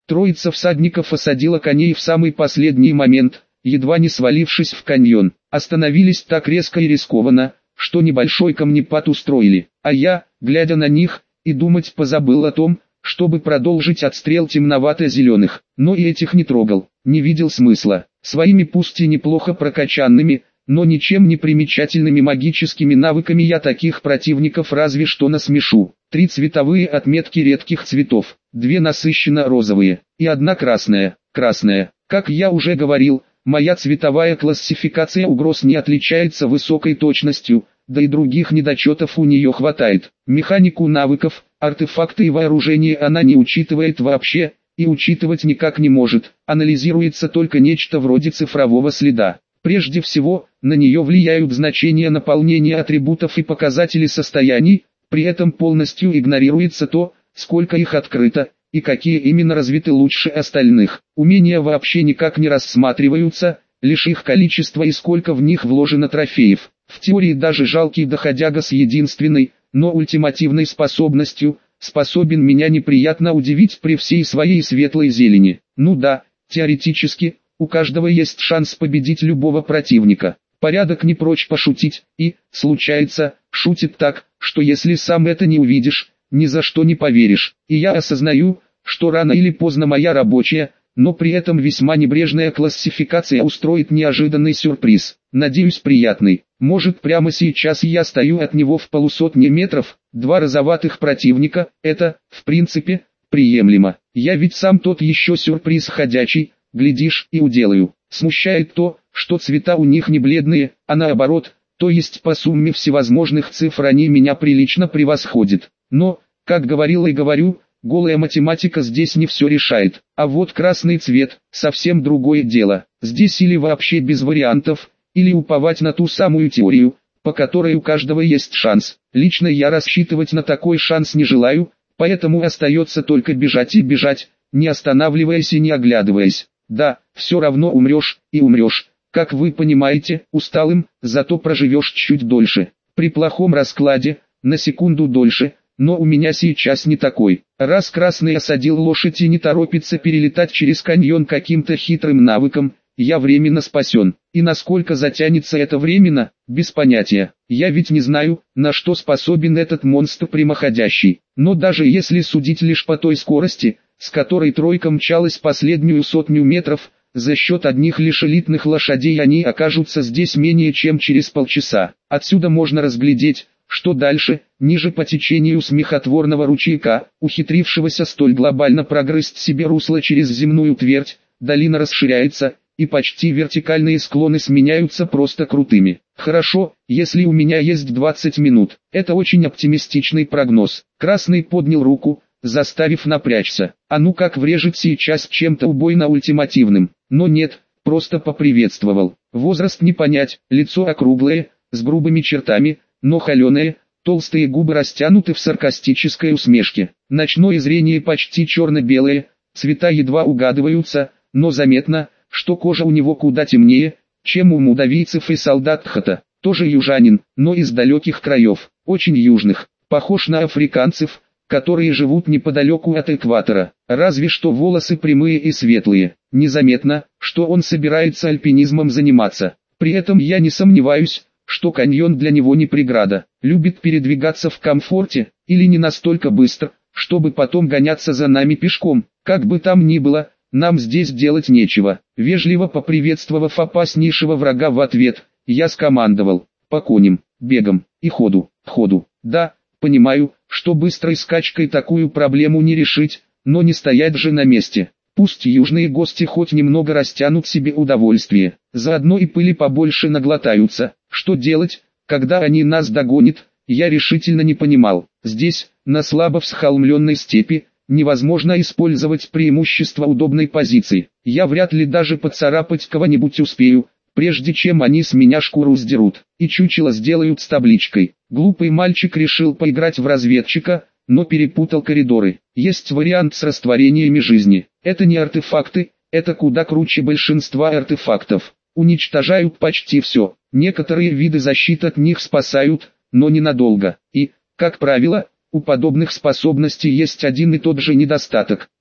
Троица всадников осадила коней в самый последний момент, едва не свалившись в каньон. Остановились так резко и рискованно, что небольшой камнепад устроили. А я, глядя на них, и думать позабыл о том, чтобы продолжить отстрел темновато-зеленых. Но и этих не трогал, не видел смысла. Своими пусть и неплохо прокачанными, но ничем не примечательными магическими навыками я таких противников разве что насмешу. 3 цветовые отметки редких цветов, 2 насыщенно-розовые и 1 красная. Красная, как я уже говорил, моя цветовая классификация угроз не отличается высокой точностью, да и других недочетов у нее хватает. Механику навыков, артефакты и вооружение она не учитывает вообще, и учитывать никак не может, анализируется только нечто вроде цифрового следа. Прежде всего, на нее влияют значения наполнения атрибутов и показатели состояний, при этом полностью игнорируется то, сколько их открыто, и какие именно развиты лучше остальных. Умения вообще никак не рассматриваются, лишь их количество и сколько в них вложено трофеев. В теории даже жалкий доходяга с единственной, но ультимативной способностью, способен меня неприятно удивить при всей своей светлой зелени. Ну да, теоретически, у каждого есть шанс победить любого противника. Порядок не прочь пошутить, и, случается, шутит так, что если сам это не увидишь, ни за что не поверишь. И я осознаю, что рано или поздно моя рабочая, но при этом весьма небрежная классификация устроит неожиданный сюрприз. Надеюсь, приятный. Может, прямо сейчас я стою от него в полусотни метров, 2 розоватых противника, это, в принципе, приемлемо. Я ведь сам тот еще сюрприз ходячий, глядишь и уделаю. Смущает то, что цвета у них не бледные, а наоборот, то есть по сумме всевозможных цифр они меня прилично превосходят. Но, как говорил и говорю, голая математика здесь не все решает. А вот красный цвет – совсем другое дело. Здесь или вообще без вариантов, или уповать на ту самую теорию, по которой у каждого есть шанс. Лично я рассчитывать на такой шанс не желаю, поэтому остается только бежать и бежать, не останавливаясь и не оглядываясь. Да, все равно умрешь, и умрешь, как вы понимаете, усталым, зато проживешь чуть дольше. При плохом раскладе, на секунду дольше, но у меня сейчас не такой. Раз красный осадил лошадь и не торопится перелетать через каньон каким-то хитрым навыком, я временно спасен. И насколько затянется это временно, без понятия. Я ведь не знаю, на что способен этот монстр прямоходящий. Но даже если судить лишь по той скорости, с которой тройка мчалась последнюю 100 метров, за счет одних лишь элитных лошадей они окажутся здесь менее чем через полчаса. Отсюда можно разглядеть, что дальше, ниже по течению смехотворного ручейка, ухитрившегося столь глобально прогрызть себе русло через земную твердь, долина расширяется, и почти вертикальные склоны сменяются просто крутыми. Хорошо, если у меня есть 20 минут. Это очень оптимистичный прогноз. Красный поднял руку, заставив напрячься. А ну как врежет сейчас чем-то убойно-ультимативным. Но нет, просто поприветствовал. Возраст не понять, лицо округлое, с грубыми чертами, но холеное, толстые губы растянуты в саркастической усмешке. Ночное зрение почти черно-белое, цвета едва угадываются, но заметно, что кожа у него куда темнее, чем у мудавийцев и солдат Тхата. Тоже южанин, но из далеких краев, очень южных, похож на африканцев, которые живут неподалеку от экватора, разве что волосы прямые и светлые. Незаметно, что он собирается альпинизмом заниматься. При этом я не сомневаюсь, что каньон для него не преграда. Любит передвигаться в комфорте, или не настолько быстро, чтобы потом гоняться за нами пешком. Как бы там ни было, нам здесь делать нечего. Вежливо поприветствовав опаснейшего врага в ответ, я скомандовал: по коням, бегом и ходу, ходу. Да, понимаю, что быстрой скачкой такую проблему не решить, но не стоять же на месте. Пусть южные гости хоть немного растянут себе удовольствие, заодно и пыли побольше наглотаются. Что делать, когда они нас догонят, я решительно не понимал. Здесь, на слабо всхолмленной степи, невозможно использовать преимущество удобной позиции. Я вряд ли даже поцарапать кого-нибудь успею, прежде чем они с меня шкуру сдерут, и чучело сделают с табличкой. Глупый мальчик решил поиграть в разведчика, но перепутал коридоры. Есть вариант с растворениями жизни. Это не артефакты, это куда круче большинства артефактов. Уничтожают почти все. Некоторые виды защиты от них спасают, но ненадолго. И, как правило, у подобных способностей есть один и тот же недостаток.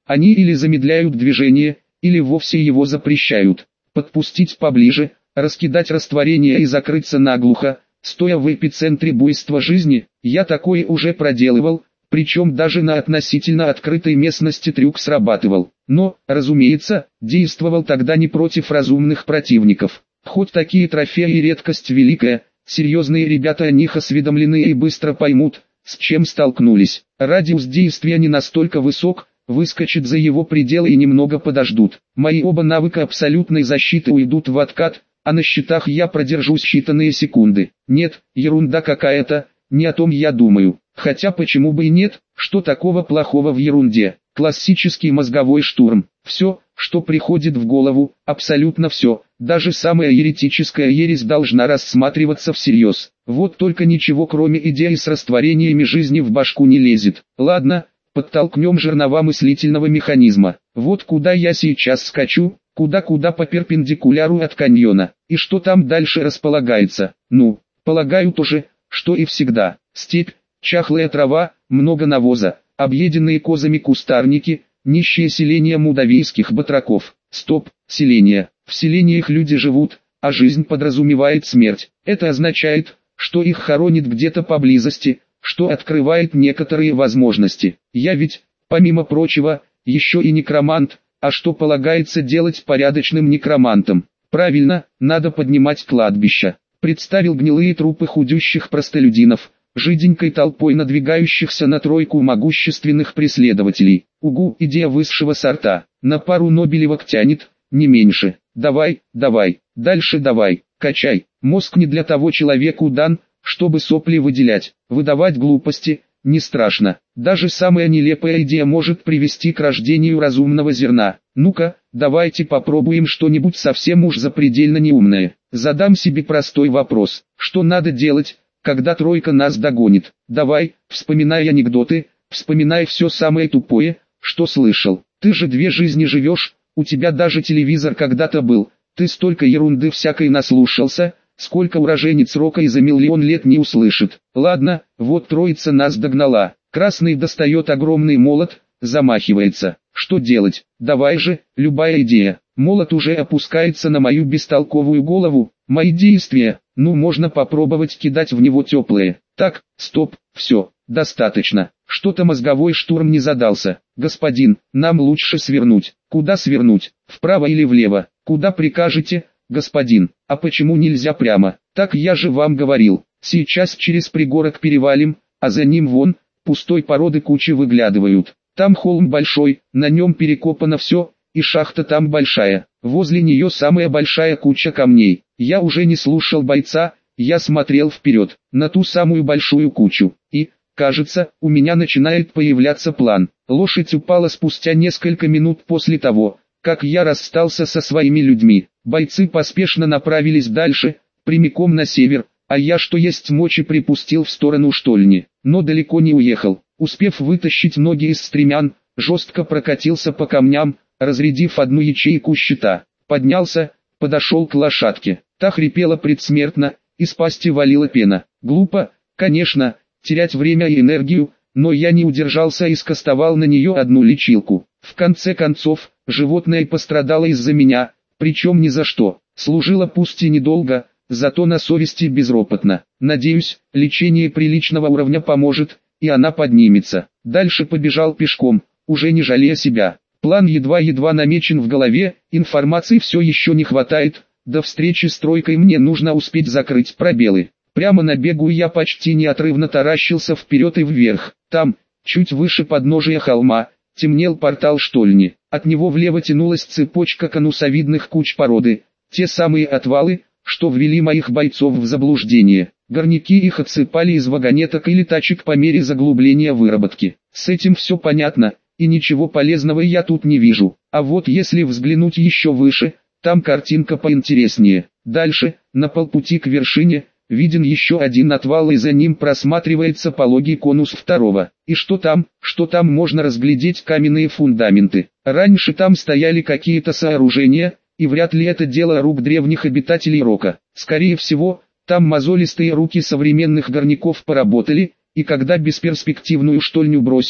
Они или замедляют движение, или вовсе его запрещают. Подпустить поближе, раскидать растворение и закрыться наглухо, стоя в эпицентре буйства жизни, я такое уже проделывал, причем даже на относительно открытой местности трюк срабатывал. Но, разумеется, действовал тогда не против разумных противников. Хоть такие трофеи редкость великая, серьезные ребята о них осведомлены и быстро поймут, с чем столкнулись. Радиус действия не настолько высок, выскочат за его пределы и немного подождут. Мои оба навыка абсолютной защиты уйдут в откат, а на щитах я продержусь считанные секунды. Нет, ерунда какая-то, не о том я думаю. Хотя почему бы и нет, что такого плохого в ерунде? Классический мозговой штурм. Все, что приходит в голову, абсолютно все, даже самая еретическая ересь должна рассматриваться всерьез. Вот только ничего кроме идеи с растворениями жизни в башку не лезет. Ладно, подтолкнем жернова мыслительного механизма. Вот куда я сейчас скачу, куда-куда по перпендикуляру от каньона. И что там дальше располагается? Ну, полагаю то же, что и всегда. Степь, чахлая трава, много навоза, объеденные козами кустарники, нищее селение мудавийских батраков. Стоп, селение. В селениях люди живут, а жизнь подразумевает смерть. Это означает, что их хоронит где-то поблизости, что открывает некоторые возможности. Я ведь, помимо прочего, еще и некромант, а что полагается делать порядочным некромантом? Правильно, надо поднимать кладбища. Представил гнилые трупы худющих простолюдинов, жиденькой толпой надвигающихся на тройку могущественных преследователей. Угу, идея высшего сорта. На пару нобелевок тянет, не меньше. Давай, давай, дальше давай, качай. Мозг не для того человеку дан, чтобы сопли выделять, выдавать глупости, не страшно. Даже самая нелепая идея может привести к рождению разумного зерна. Ну-ка, давайте попробуем что-нибудь совсем уж запредельно неумное. Задам себе простой вопрос. Что надо делать, когда тройка нас догонит? Давай, вспоминай анекдоты, вспоминай все самое тупое, что слышал. Ты же 2 жизни живешь, у тебя даже телевизор когда-то был. Ты столько ерунды всякой наслушался, сколько уроженец Рока и за миллион лет не услышит. Ладно, вот троица нас догнала. Красный достает огромный молот, замахивается. Что делать? Давай же, любая идея. Молот уже опускается на мою бестолковую голову. Мои действия, ну можно попробовать кидать в него теплые. Так, стоп, все, достаточно. Что-то мозговой штурм не задался. Господин, нам лучше свернуть. Куда свернуть? Вправо или влево? Куда прикажете, господин? А почему нельзя прямо? Так я же вам говорил. Сейчас через пригорок перевалим, а за ним вон, пустой породы кучи выглядывают. Там холм большой, на нем перекопано все, и шахта там большая. Возле нее самая большая куча камней. Я уже не слушал бойца, я смотрел вперед, на ту самую большую кучу. И, кажется, у меня начинает появляться план. Лошадь упала спустя несколько минут после того, как я расстался со своими людьми. Бойцы поспешно направились дальше, прямиком на север, а я что есть мочи припустил в сторону штольни, но далеко не уехал. Успев вытащить ноги из стремян, жестко прокатился по камням, разрядив одну ячейку щита. Поднялся, подошел к лошадке. Та хрипела предсмертно, из пасти валила пена. Глупо, конечно, терять время и энергию, но я не удержался и скостовал на нее одну лечилку. В конце концов, животное пострадало из-за меня, причем ни за что. Служило пусть и недолго, зато на совести безропотно. Надеюсь, лечение приличного уровня поможет, и она поднимется. Дальше побежал пешком, уже не жалея себя. План едва-едва намечен в голове, информации все еще не хватает, до встречи с тройкой мне нужно успеть закрыть пробелы. Прямо на бегу я почти неотрывно таращился вперед и вверх. Там, чуть выше подножия холма, темнел портал штольни. От него влево тянулась цепочка конусовидных куч породы, те самые отвалы, что ввели моих бойцов в заблуждение. Горняки их отсыпали из вагонеток или тачек по мере заглубления выработки. С этим все понятно, и ничего полезного я тут не вижу. А вот если взглянуть еще выше, там картинка поинтереснее. Дальше, на полпути к вершине, виден еще один отвал и за ним просматривается пологий конус второго. И что там можно разглядеть каменные фундаменты. Раньше там стояли какие-то сооружения, и вряд ли это дело рук древних обитателей Рока. Скорее всего, там мозолистые руки современных горняков поработали, и когда бесперспективную штольню бросили,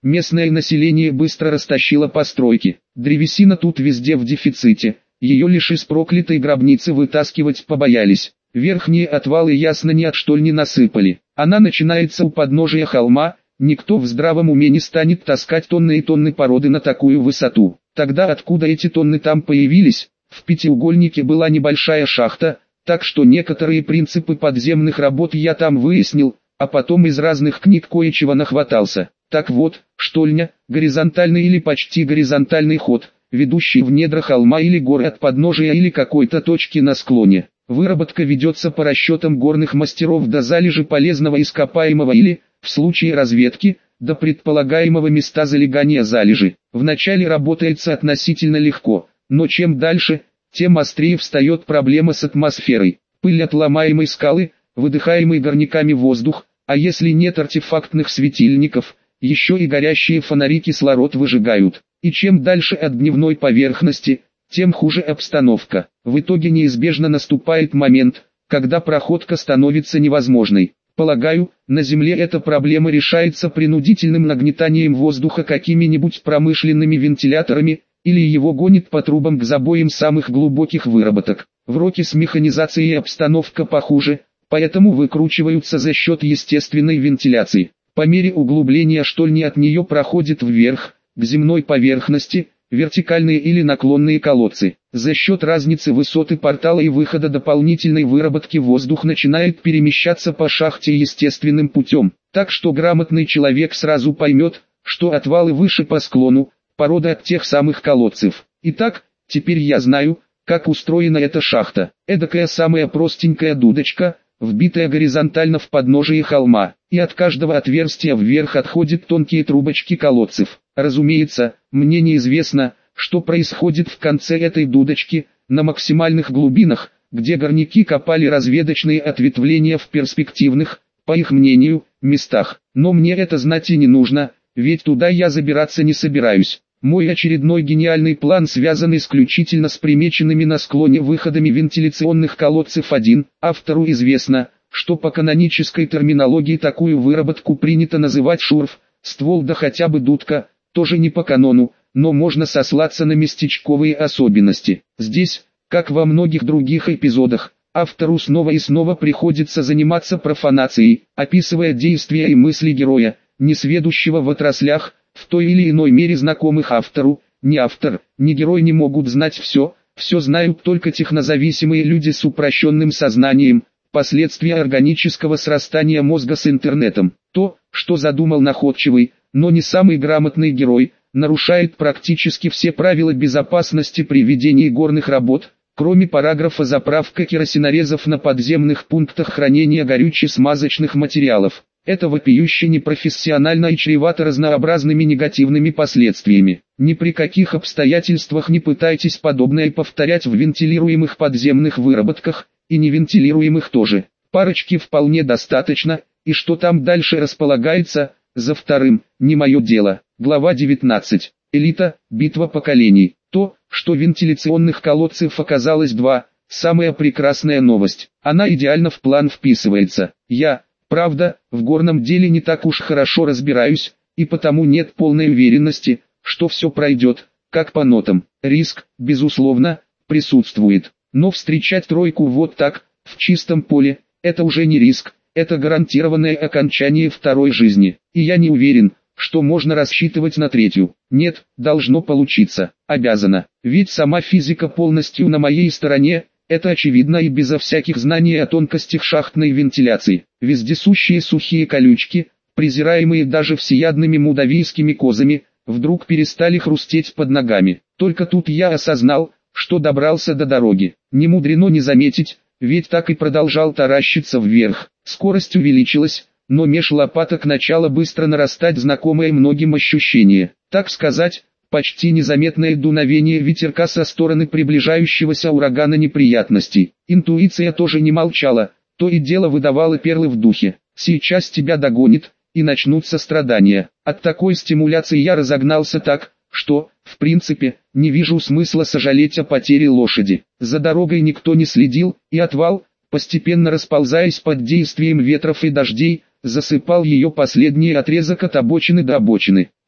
Местное население быстро растащило постройки. Древесина тут везде в дефиците, ее лишь из проклятой гробницы вытаскивать побоялись. Верхние отвалы ясно ни от штоль не насыпали. Она начинается у подножия холма, никто в здравом уме не станет таскать тонны и тонны породы на такую высоту. Тогда откуда эти тонны там появились? В пятиугольнике была небольшая шахта, так что некоторые принципы подземных работ я там выяснил, а потом из разных книг кое-чего нахватался. Так вот, штольня, горизонтальный или почти горизонтальный ход, ведущий в недра холма или горы от подножия или какой-то точки на склоне. Выработка ведется по расчетам горных мастеров до залежи полезного ископаемого или, в случае разведки, до предполагаемого места залегания залежи. Вначале работается относительно легко, но чем дальше, тем острее встает проблема с атмосферой. Пыль от ломаемой скалы, выдыхаемый горняками воздух, а если нет артефактных светильников, еще и горящие фонари кислород выжигают. И чем дальше от дневной поверхности, тем хуже обстановка. В итоге неизбежно наступает момент, когда проходка становится невозможной. Полагаю, на Земле эта проблема решается принудительным нагнетанием воздуха какими-нибудь промышленными вентиляторами, или его гонит по трубам к забоям самых глубоких выработок. В Роке с механизацией обстановка похуже, поэтому выкручиваются за счет естественной вентиляции. По мере углубления штольни от нее проходит вверх, к земной поверхности, вертикальные или наклонные колодцы. За счет разницы высоты портала и выхода дополнительной выработки воздух начинает перемещаться по шахте естественным путем. Так что грамотный человек сразу поймет, что отвалы выше по склону, порода от тех самых колодцев. Итак, теперь я знаю, как устроена эта шахта. Эдакая самая простенькая дудочка, вбитая горизонтально в подножие холма, и от каждого отверстия вверх отходят тонкие трубочки колодцев. Разумеется, мне неизвестно, что происходит в конце этой дудочки, на максимальных глубинах, где горняки копали разведочные ответвления в перспективных, по их мнению, местах. Но мне это знать и не нужно, ведь туда я забираться не собираюсь. Мой очередной гениальный план связан исключительно с примеченными на склоне выходами вентиляционных колодцев. Автору известно, что по канонической терминологии такую выработку принято называть шурф, ствол да хотя бы дудка, тоже не по канону, но можно сослаться на местечковые особенности. Здесь, как во многих других эпизодах, автору снова и снова приходится заниматься профанацией, описывая действия и мысли героя, несведущего в отраслях, в той или иной мере знакомых автору. Ни автор, ни герой не могут знать все знают только технозависимые люди с упрощенным сознанием, последствия органического срастания мозга с интернетом. То, что задумал находчивый, но не самый грамотный герой, нарушает практически все правила безопасности при ведении горных работ, кроме параграфа «Заправка керосинорезов на подземных пунктах хранения горюче-смазочных материалов». Это вопиюще непрофессионально и чревато разнообразными негативными последствиями. Ни при каких обстоятельствах не пытайтесь подобное повторять в вентилируемых подземных выработках, и невентилируемых тоже. Парочки вполне достаточно, и что там дальше располагается, за вторым, не мое дело. Глава 19. Элита, битва поколений. То, что вентиляционных колодцев оказалось два, самая прекрасная новость. Она идеально в план вписывается. Правда, в горном деле не так уж хорошо разбираюсь, и потому нет полной уверенности, что все пройдет, как по нотам. Риск, безусловно, присутствует. Но встречать тройку вот так, в чистом поле, это уже не риск, это гарантированное окончание второй жизни. И я не уверен, что можно рассчитывать на третью. Нет, должно получиться, обязано. Ведь сама физика полностью на моей стороне. Это очевидно и безо всяких знаний о тонкостях шахтной вентиляции. Вездесущие сухие колючки, презираемые даже всеядными мудавийскими козами, вдруг перестали хрустеть под ногами. Только тут я осознал, что добрался до дороги. Не мудрено не заметить, ведь так и продолжал таращиться вверх. Скорость увеличилась, но меж лопаток начало быстро нарастать знакомое многим ощущение. Так сказать, почти незаметное дуновение ветерка со стороны приближающегося урагана неприятностей. Интуиция тоже не молчала, то и дело выдавала перлы в духе. Сейчас тебя догонит, и начнутся страдания. От такой стимуляции я разогнался так, что, в принципе, не вижу смысла сожалеть о потере лошади. За дорогой никто не следил, и отвал, постепенно расползаясь под действием ветров и дождей, засыпал ее последний отрезок от обочины до обочины.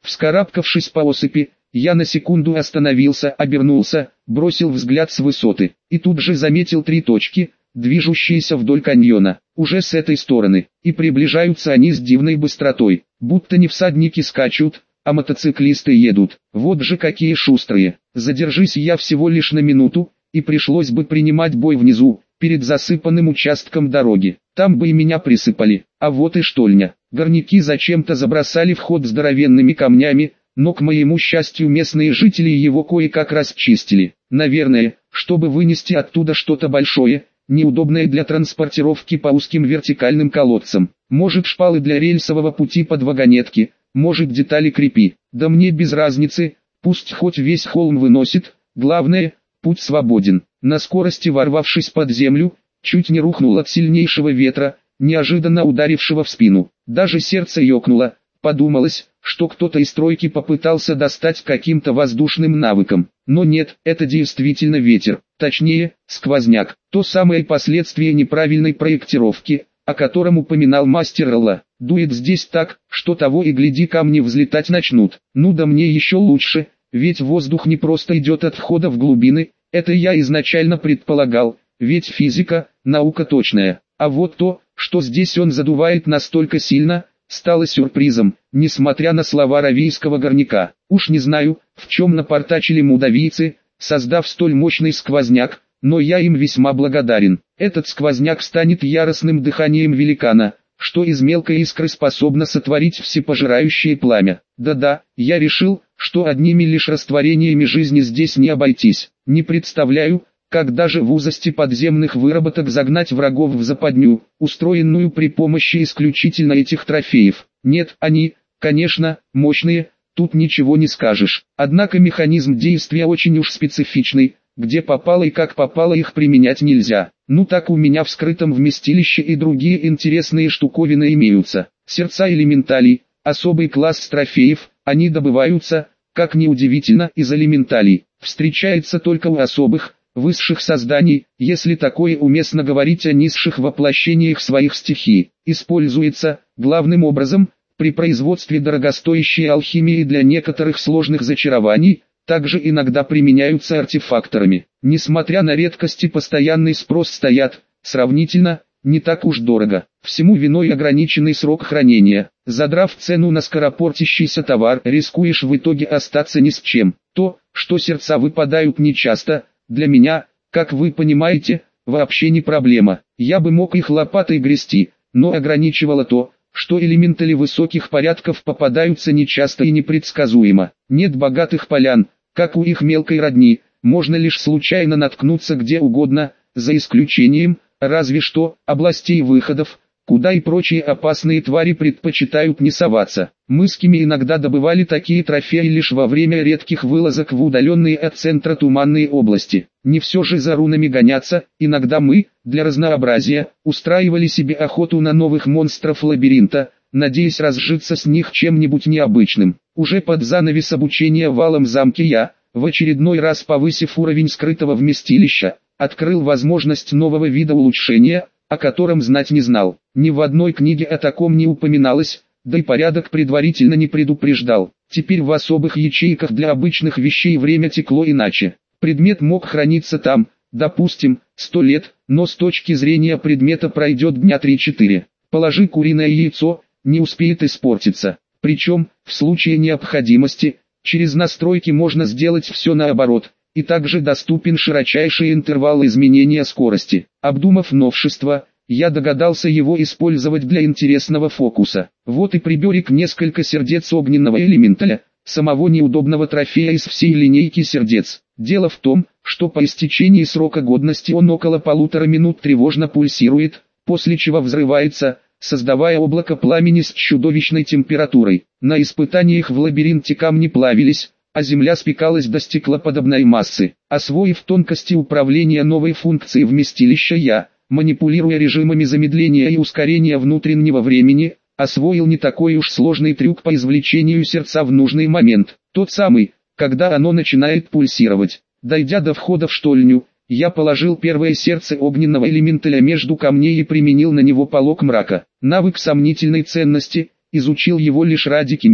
Вскарабкавшись по осыпи, я на секунду остановился, обернулся, бросил взгляд с высоты, и тут же заметил 3 точки, движущиеся вдоль каньона, уже с этой стороны, и приближаются они с дивной быстротой, будто не всадники скачут, а мотоциклисты едут. Вот же какие шустрые. Задержись я всего лишь на минуту, и пришлось бы принимать бой внизу, перед засыпанным участком дороги. Там бы и меня присыпали. А вот и штольня. Горняки зачем-то забросали вход здоровенными камнями, но к моему счастью местные жители его кое-как расчистили. Наверное, чтобы вынести оттуда что-то большое, неудобное для транспортировки по узким вертикальным колодцам. Может шпалы для рельсового пути под вагонетки, может детали крепи. Да мне без разницы, пусть хоть весь холм выносит, главное, путь свободен. На скорости ворвавшись под землю, чуть не рухнул от сильнейшего ветра, неожиданно ударившего в спину. Даже сердце ёкнуло, подумалось, что кто-то из стройки попытался достать каким-то воздушным навыком. Но нет, это действительно ветер, точнее, сквозняк. То самое последствие неправильной проектировки, о котором упоминал мастер Алла. Дует здесь так, что того и гляди камни взлетать начнут. Ну да мне еще лучше, ведь воздух не просто идет от входа в глубины, это я изначально предполагал, ведь физика – наука точная. А вот то, что здесь он задувает настолько сильно, стало сюрпризом, несмотря на слова равийского горняка. Уж не знаю, в чем напортачили мудавийцы, создав столь мощный сквозняк, но я им весьма благодарен. Этот сквозняк станет яростным дыханием великана, что из мелкой искры способно сотворить всепожирающее пламя. Да-да, я решил, что одними лишь растворениями жизни здесь не обойтись. Не представляю, как даже в узости подземных выработок загнать врагов в западню, устроенную при помощи исключительно этих трофеев. Нет, они, конечно, мощные, тут ничего не скажешь. Однако механизм действия очень уж специфичный, где попало и как попало их применять нельзя. Ну так у меня в скрытом вместилище и другие интересные штуковины имеются. Сердца элементалей, особый класс трофеев, они добываются, как ни удивительно, из элементалей. Встречается только у особых, высших созданий, если такое уместно говорить о низших воплощениях своих стихий. Используется, главным образом, при производстве дорогостоящей алхимии для некоторых сложных зачарований, также иногда применяются артефакторами. Несмотря на редкость и постоянный спрос стоят, сравнительно, не так уж дорого. Всему виной ограниченный срок хранения. Задрав цену на скоропортящийся товар, рискуешь в итоге остаться ни с чем. То, что сердца выпадают нечасто, для меня, как вы понимаете, вообще не проблема. Я бы мог их лопатой грести, но ограничивало то, что элементали высоких порядков попадаются нечасто и непредсказуемо. Нет богатых полян, как у их мелкой родни, можно лишь случайно наткнуться где угодно, за исключением, разве что, областей выходов, куда и прочие опасные твари предпочитают не соваться. Мы с Кими иногда добывали такие трофеи лишь во время редких вылазок в удаленные от центра туманные области. Не все же за рунами гоняться, иногда мы, для разнообразия, устраивали себе охоту на новых монстров лабиринта, надеясь разжиться с них чем-нибудь необычным. Уже под занавес обучения в Алом замке я, в очередной раз повысив уровень скрытого вместилища, открыл возможность нового вида улучшения, о котором знать не знал. Ни в одной книге о таком не упоминалось, да и порядок предварительно не предупреждал. Теперь в особых ячейках для обычных вещей время текло иначе. Предмет мог храниться там, допустим, 100 лет, но с точки зрения предмета пройдет дня 3-4. Положи куриное яйцо, не успеет испортиться. Причем, в случае необходимости, через настройки можно сделать все наоборот. И также доступен широчайший интервал изменения скорости. Обдумав новшество, я догадался его использовать для интересного фокуса. Вот и приберег несколько сердец огненного элементаля, самого неудобного трофея из всей линейки сердец. Дело в том, что по истечении срока годности он около 1,5 минут тревожно пульсирует, после чего взрывается, создавая облако пламени с чудовищной температурой. На испытаниях в лабиринте камни плавились, а земля спекалась до стеклоподобной массы. Освоив тонкости управления новой функцией вместилища я, манипулируя режимами замедления и ускорения внутреннего времени, освоил не такой уж сложный трюк по извлечению сердца в нужный момент. Тот самый, когда оно начинает пульсировать. Дойдя до входа в штольню, я положил первое сердце огненного элементаля между камней и применил на него полог мрака. Навык сомнительной ценности, изучил его лишь ради Кими.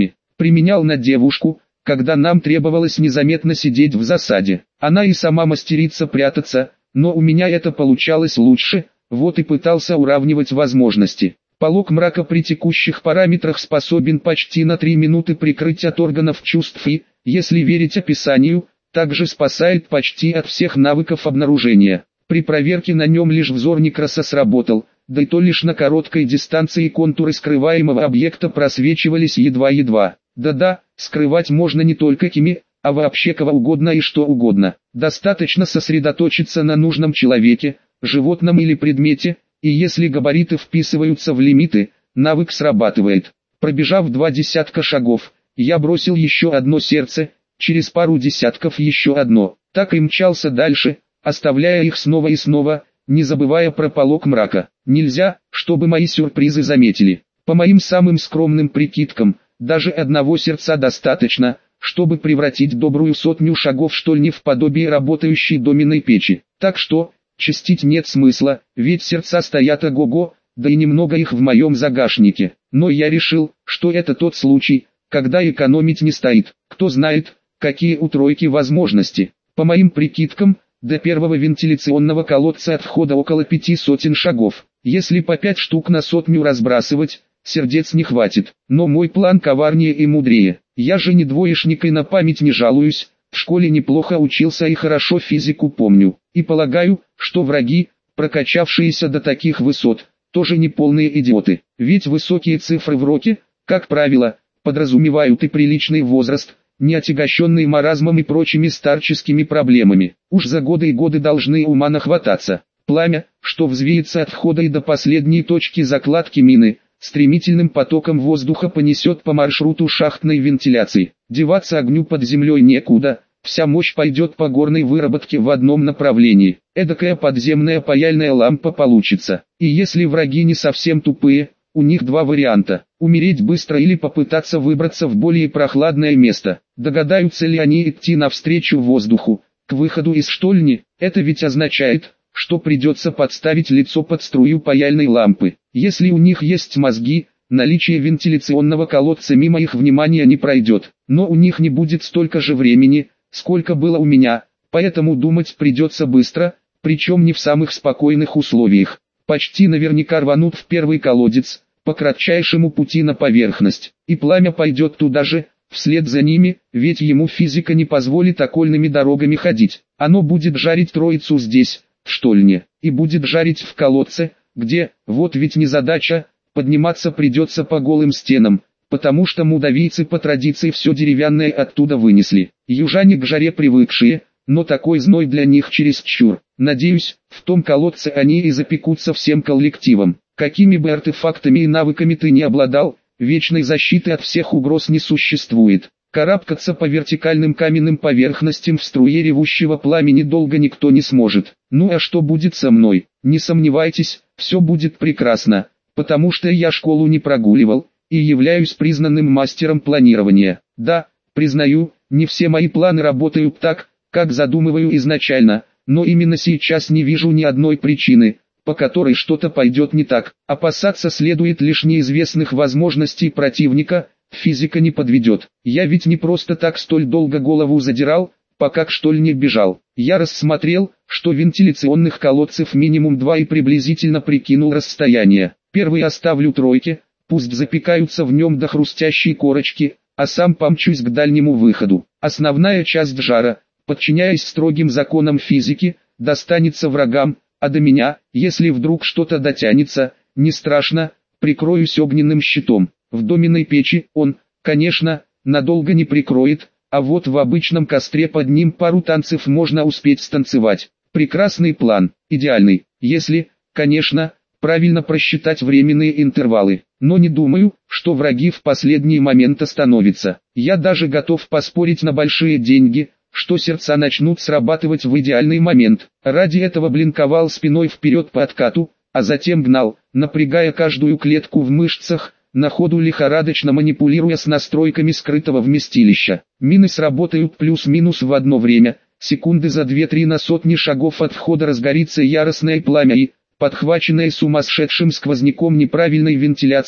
Применял на девушку, когда нам требовалось незаметно сидеть в засаде. Она и сама мастерица прятаться, но у меня это получалось лучше, вот и пытался уравнивать возможности. Полог мрака при текущих параметрах способен почти на 3 минуты прикрыть от органов чувств и, если верить описанию, также спасает почти от всех навыков обнаружения. При проверке на нем лишь взор Некраса сработал, да и то лишь на короткой дистанции контуры скрываемого объекта просвечивались едва-едва. Да-да, скрывать можно не только кими, а вообще кого угодно и что угодно. Достаточно сосредоточиться на нужном человеке, животном или предмете, и если габариты вписываются в лимиты, навык срабатывает. Пробежав 20 шагов, я бросил еще одно сердце, через пару десятков еще одно, так и мчался дальше, оставляя их снова и снова, не забывая про полог мрака. Нельзя, чтобы мои сюрпризы заметили. По моим самым скромным прикидкам, даже одного сердца достаточно, чтобы превратить добрую 100 шагов штольни в подобие работающей доменной печи. Так что, чистить нет смысла, ведь сердца стоят ого-го, да и немного их в моем загашнике. Но я решил, что это тот случай, когда экономить не стоит. Кто знает, какие у тройки возможности. По моим прикидкам, до первого вентиляционного колодца от входа около 500 шагов. Если по 5 штук на 100 разбрасывать, сердец не хватит. Но мой план коварнее и мудрее. Я же не двоечник и на память не жалуюсь, в школе неплохо учился и хорошо физику помню. И полагаю, что враги, прокачавшиеся до таких высот, тоже не полные идиоты. Ведь высокие цифры в роке, как правило, подразумевают и приличный возраст, не отягощенный маразмом и прочими старческими проблемами. Уж за годы и годы должны ума нахвататься. Пламя, что взвеется от входа и до последней точки закладки мины, стремительным потоком воздуха понесет по маршруту шахтной вентиляции. Деваться огню под землей некуда, вся мощь пойдет по горной выработке в одном направлении. Эдакая подземная паяльная лампа получится. И если враги не совсем тупые, у них два варианта: умереть быстро или попытаться выбраться в более прохладное место. Догадаются ли они идти навстречу воздуху, к выходу из штольни? Это ведь означает, что придется подставить лицо под струю паяльной лампы. Если у них есть мозги, наличие вентиляционного колодца мимо их внимания не пройдет. Но у них не будет столько же времени, сколько было у меня, поэтому думать придется быстро, причем не в самых спокойных условиях. Почти наверняка рванут в первый колодец, по кратчайшему пути на поверхность, и пламя пойдет туда же, вслед за ними, ведь ему физика не позволит окольными дорогами ходить. Оно будет жарить троицу здесь, в штольне, и будет жарить в колодце, где, вот ведь незадача, подниматься придется по голым стенам, потому что мудавийцы по традиции все деревянное оттуда вынесли. Южане к жаре привыкшие, но такой зной для них чересчур. Надеюсь, в том колодце они и запекутся всем коллективом. Какими бы артефактами и навыками ты не обладал, вечной защиты от всех угроз не существует. Карабкаться по вертикальным каменным поверхностям в струе ревущего пламени долго никто не сможет. Ну а что будет со мной? Не сомневайтесь, все будет прекрасно, потому что я школу не прогуливал, и являюсь признанным мастером планирования. Да, признаю, не все мои планы работают так, как задумываю изначально, но именно сейчас не вижу ни одной причины, по которой что-то пойдет не так. Опасаться следует лишь неизвестных возможностей противника. Физика не подведет. Я ведь не просто так столь долго голову задирал, пока к штольне бежал. Я рассмотрел, что вентиляционных колодцев минимум 2 и приблизительно прикинул расстояние. Первый оставлю тройке, пусть запекаются в нем до хрустящей корочки, а сам помчусь к дальнему выходу. Основная часть жара, подчиняясь строгим законам физики, достанется врагам, а до меня, если вдруг что-то дотянется, не страшно, прикроюсь огненным щитом. В доменной печи он, конечно, надолго не прикроет, а вот в обычном костре под ним пару танцев можно успеть станцевать. Прекрасный план, идеальный, если, конечно, правильно просчитать временные интервалы. Но не думаю, что враги в последний момент остановятся. Я даже готов поспорить на большие деньги, что сердца начнут срабатывать в идеальный момент. Ради этого блинковал спиной вперед по откату, а затем гнал, напрягая каждую клетку в мышцах, на ходу лихорадочно манипулируя с настройками скрытого вместилища. Мины сработают плюс-минус в одно время, секунды за 2-3 на сотни шагов от входа разгорится яростное пламя и, подхваченное сумасшедшим сквозняком неправильной вентиляции,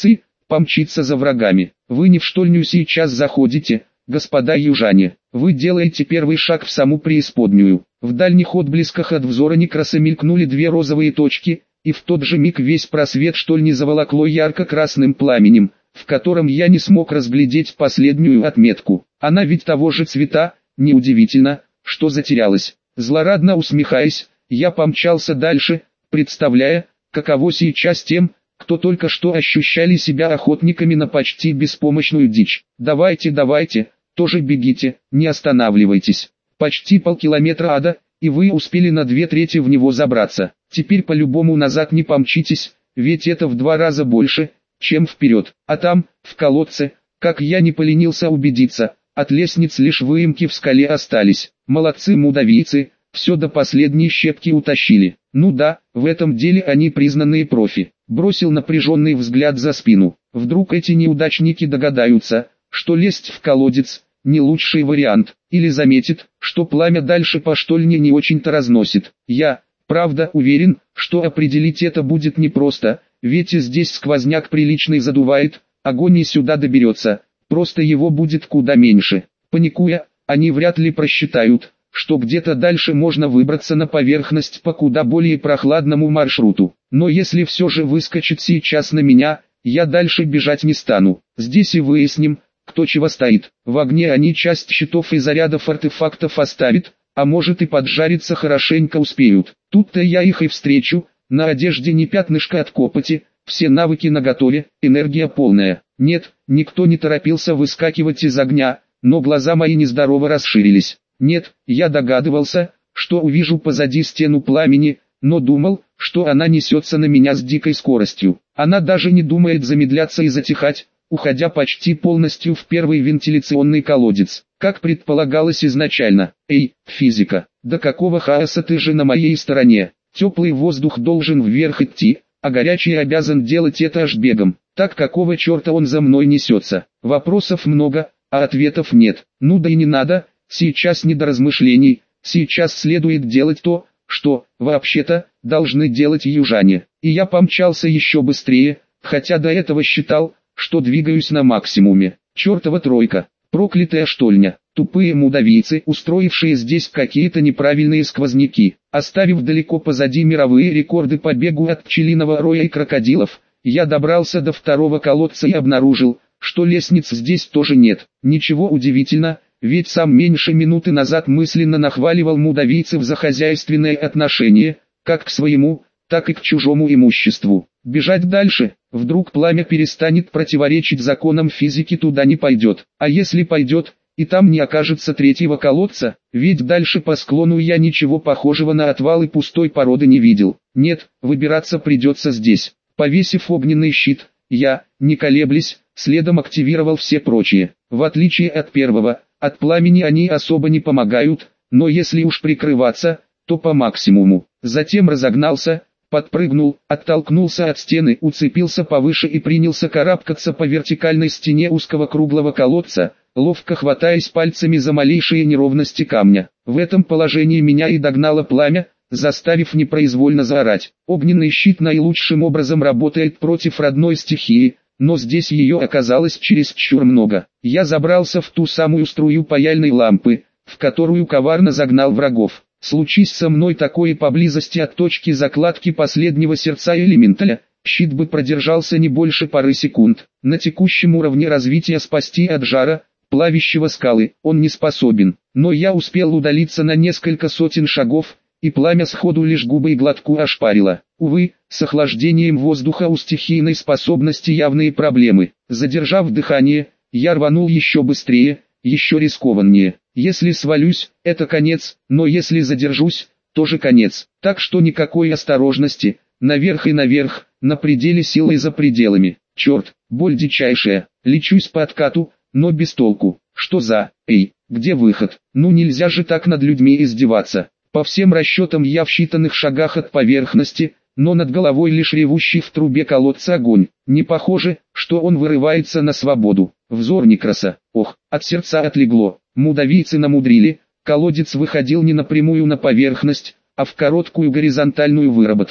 помчится за врагами. Вы не в штольню сейчас заходите, господа южане. Вы делаете первый шаг в саму преисподнюю. В дальних отблесках от взора Некраса мелькнули две розовые точки, и в тот же миг весь просвет штольни заволокло ярко-красным пламенем, в котором я не смог разглядеть последнюю отметку. Она ведь того же цвета, неудивительно, что затерялась. Злорадно усмехаясь, я помчался дальше, представляя, каково сейчас тем, кто только что ощущали себя охотниками на почти беспомощную дичь. Давайте, давайте, тоже бегите, не останавливайтесь. Почти полкилометра ада, и вы успели на 2/3 в него забраться. Теперь по-любому назад не помчитесь, ведь это в 2 раза больше, чем вперед. А там, в колодце, как я не поленился убедиться, от лестниц лишь выемки в скале остались. Молодцы мудавийцы, все до последней щепки утащили. Ну да, в этом деле они признанные профи. Бросил напряженный взгляд за спину. Вдруг эти неудачники догадаются, что лезть в колодец – не лучший вариант, или заметит, что пламя дальше по штольне не очень-то разносит. Я, правда, уверен, что определить это будет непросто, ведь и здесь сквозняк приличный задувает, огонь и сюда доберется, просто его будет куда меньше. Паникуя, они вряд ли просчитают, что где-то дальше можно выбраться на поверхность по куда более прохладному маршруту. Но если все же выскочит сейчас на меня, я дальше бежать не стану. Здесь и выясним, кто чего стоит. В огне они часть щитов и зарядов артефактов оставят, а может и поджариться хорошенько успеют. Тут-то я их и встречу, на одежде не пятнышко от копоти, все навыки наготове, энергия полная. Нет, никто не торопился выскакивать из огня, но глаза мои нездорово расширились. Нет, я догадывался, что увижу позади стену пламени, но думал, что она несется на меня с дикой скоростью. Она даже не думает замедляться и затихать, уходя почти полностью в первый вентиляционный колодец, как предполагалось изначально. Эй, физика, да какого хаоса, ты же на моей стороне. Теплый воздух должен вверх идти, а горячий обязан делать это аж бегом. Так какого черта он за мной несется? Вопросов много, а ответов нет. Ну да и не надо, сейчас не до размышлений, сейчас следует делать то, что, вообще-то, должны делать южане. И я помчался еще быстрее, хотя до этого считал, что двигаюсь на максимуме. Чертова тройка, проклятая штольня, тупые мудавийцы, устроившие здесь какие-то неправильные сквозняки. Оставив далеко позади мировые рекорды по бегу от пчелиного роя и крокодилов, я добрался до второго колодца и обнаружил, что лестниц здесь тоже нет. Ничего удивительно, ведь сам меньше минуты назад мысленно нахваливал мудавийцев за хозяйственное отношение, как к своему, так и к чужому имуществу. Бежать дальше, вдруг пламя перестанет противоречить законам физики, туда не пойдет. А если пойдет, и там не окажется третьего колодца, ведь дальше по склону я ничего похожего на отвалы пустой породы не видел. Нет, выбираться придется здесь. Повесив огненный щит, я, не колеблясь, следом активировал все прочие. В отличие от первого, от пламени они особо не помогают, но если уж прикрываться, то по максимуму. Затем разогнался, подпрыгнул, оттолкнулся от стены, уцепился повыше и принялся карабкаться по вертикальной стене узкого круглого колодца, ловко хватаясь пальцами за малейшие неровности камня. В этом положении меня и догнало пламя, заставив непроизвольно заорать. Огненный щит наилучшим образом работает против родной стихии, но здесь ее оказалось чересчур много. Я забрался в ту самую струю паяльной лампы, в которую коварно загнал врагов. Случись со мной такое поблизости от точки закладки последнего сердца элементаля, щит бы продержался не больше пары секунд. На текущем уровне развития спасти от жара, плавящего скалы, он не способен. Но я успел удалиться на несколько сотен шагов, и пламя сходу лишь губы и глотку ошпарило. Увы, с охлаждением воздуха у стихийной способности явные проблемы. Задержав дыхание, я рванул еще быстрее, еще рискованнее. Если свалюсь, это конец, но если задержусь, тоже конец. Так что никакой осторожности, наверх и наверх, на пределе сил и за пределами. Черт, боль дичайшая, лечусь по откату, но без толку. Что за, эй, где выход? Ну нельзя же так над людьми издеваться. По всем расчетам я в считанных шагах от поверхности, но над головой лишь ревущий в трубе колодца огонь. Не похоже, что он вырывается на свободу. Взор Некраса, ох, от сердца отлегло. Мудавийцы намудрили, колодец выходил не напрямую на поверхность, а в короткую горизонтальную выработку.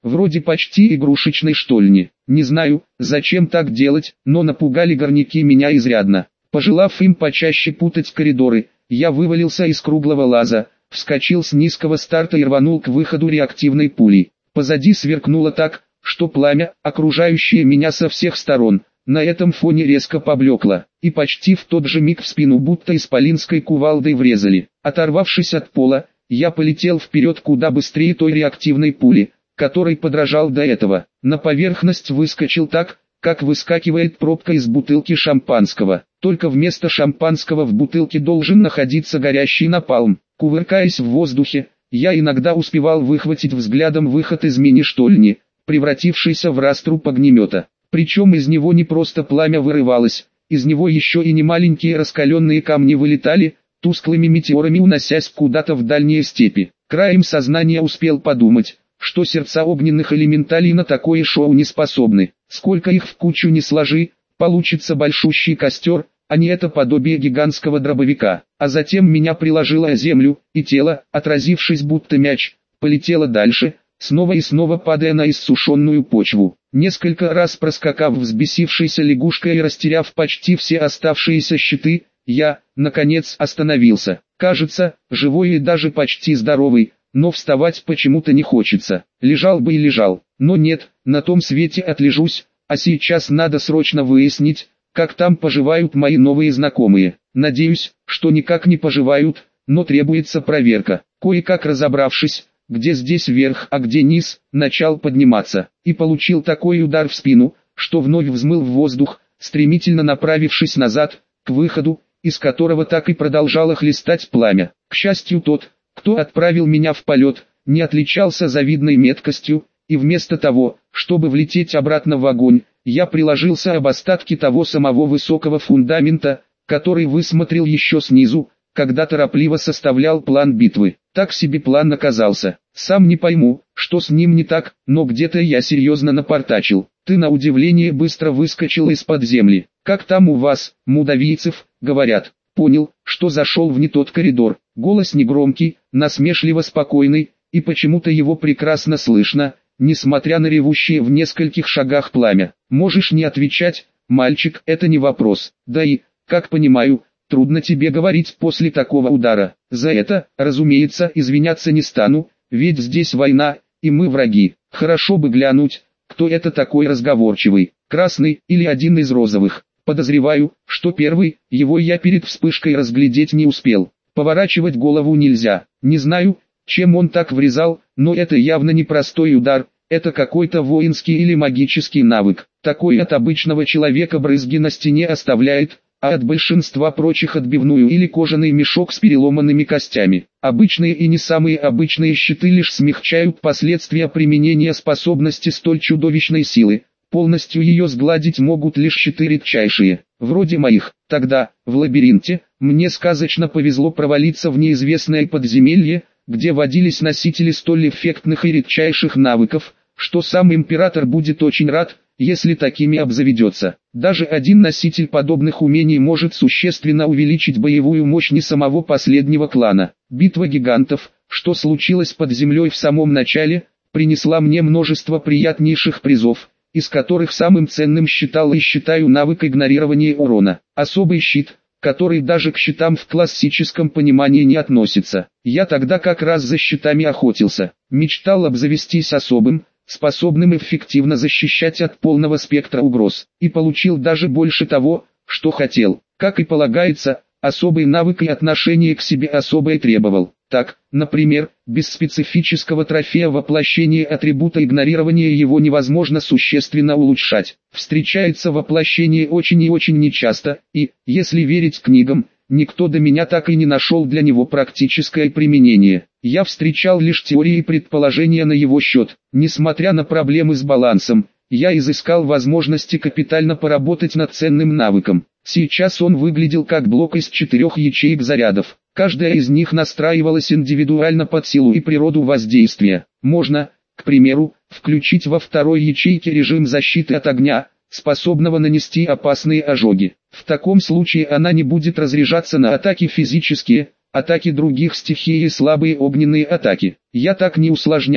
вроде почти игрушечной штольни. Не знаю, зачем так делать, но напугали горняки меня изрядно. Пожелав им почаще путать коридоры, я вывалился из круглого лаза, вскочил с низкого старта и рванул к выходу реактивной пули. Позади сверкнуло так, что пламя, окружающее меня со всех сторон, на этом фоне резко поблекло, и почти в тот же миг в спину будто исполинской кувалдой врезали. Оторвавшись от пола, я полетел вперед куда быстрее той реактивной пули, которой подражал до этого. На поверхность выскочил так, как выскакивает пробка из бутылки шампанского. Только вместо шампанского в бутылке должен находиться горящий напалм. Кувыркаясь в воздухе, я иногда успевал выхватить взглядом выход из мини-штольни, превратившийся в раструб огнемета. Причем из него не просто пламя вырывалось, из него еще и немаленькие раскаленные камни вылетали, тусклыми метеорами уносясь куда-то в дальние степи. Краем сознания успел подумать, что сердца огненных элементалей на такое шоу не способны. Сколько их в кучу не сложи, получится большущий костер, а не это подобие гигантского дробовика. А затем меня приложило о землю, и тело, отразившись будто мяч, полетело дальше, снова и снова падая на иссушенную почву. Несколько раз проскакав взбесившейся лягушкой и растеряв почти все оставшиеся щиты, я, наконец, остановился. Кажется, живой и даже почти здоровый, но вставать почему-то не хочется. Лежал бы и лежал, но нет, на том свете отлежусь, а сейчас надо срочно выяснить, как там поживают мои новые знакомые. Надеюсь, что никак не поживают, но требуется проверка. Кое-как разобравшись, где здесь верх, а где низ, начал подниматься, и получил такой удар в спину, что вновь взмыл в воздух, стремительно направившись назад, к выходу, из которого так и продолжало хлестать пламя. К счастью, тот, кто отправил меня в полет, не отличался завидной меткостью, и вместо того, чтобы влететь обратно в огонь, я приложился об остатки того самого высокого фундамента, который высмотрел еще снизу, когда торопливо составлял план битвы. Так себе план оказался. Сам не пойму, что с ним не так, но где-то я серьезно напортачил. Ты на удивление быстро выскочил из-под земли. Как там у вас, мудавийцев, говорят? Понял, что зашел в не тот коридор. Голос негромкий, насмешливо спокойный, и почему-то его прекрасно слышно, несмотря на ревущее в нескольких шагах пламя. Можешь не отвечать, мальчик, это не вопрос. Да и, как понимаю, трудно тебе говорить после такого удара. За это, разумеется, извиняться не стану, ведь здесь война, и мы враги. Хорошо бы глянуть, кто это такой разговорчивый, красный или один из розовых. Подозреваю, что первый, его я перед вспышкой разглядеть не успел. Поворачивать голову нельзя. Не знаю, чем он так врезал, но это явно не простой удар, это какой-то воинский или магический навык. Такой от обычного человека брызги на стене оставляет, а от большинства прочих отбивную или кожаный мешок с переломанными костями. Обычные и не самые обычные щиты лишь смягчают последствия применения способности столь чудовищной силы. Полностью ее сгладить могут лишь щиты редчайшие, вроде моих. Тогда, в лабиринте, мне сказочно повезло провалиться в неизвестное подземелье, где водились носители столь эффектных и редчайших навыков, что сам император будет очень рад, если такими обзаведется. Даже один носитель подобных умений может существенно увеличить боевую мощь не самого последнего клана. Битва гигантов, что случилось под землей в самом начале, принесла мне множество приятнейших призов, из которых самым ценным считал и считаю навык игнорирования урона. Особый щит, который даже к щитам в классическом понимании не относится. Я тогда как раз за щитами охотился. Мечтал обзавестись особым, способным эффективно защищать от полного спектра угроз. И получил даже больше того, что хотел. Как и полагается, особый навык и отношение к себе особое требовал. Так, например, без специфического трофея воплощения атрибута игнорирования его невозможно существенно улучшать. Встречается воплощение очень и очень нечасто, и, если верить книгам, никто до меня так и не нашел для него практическое применение. Я встречал лишь теории и предположения на его счет. Несмотря на проблемы с балансом, я изыскал возможности капитально поработать над ценным навыком. Сейчас он выглядел как блок из 4 ячеек зарядов. Каждая из них настраивалась индивидуально под силу и природу воздействия. Можно, к примеру, включить во второй ячейке режим защиты от огня, способного нанести опасные ожоги. В таком случае она не будет разряжаться на атаки физические, атаки других стихий и слабые огненные атаки. Я так не усложнял,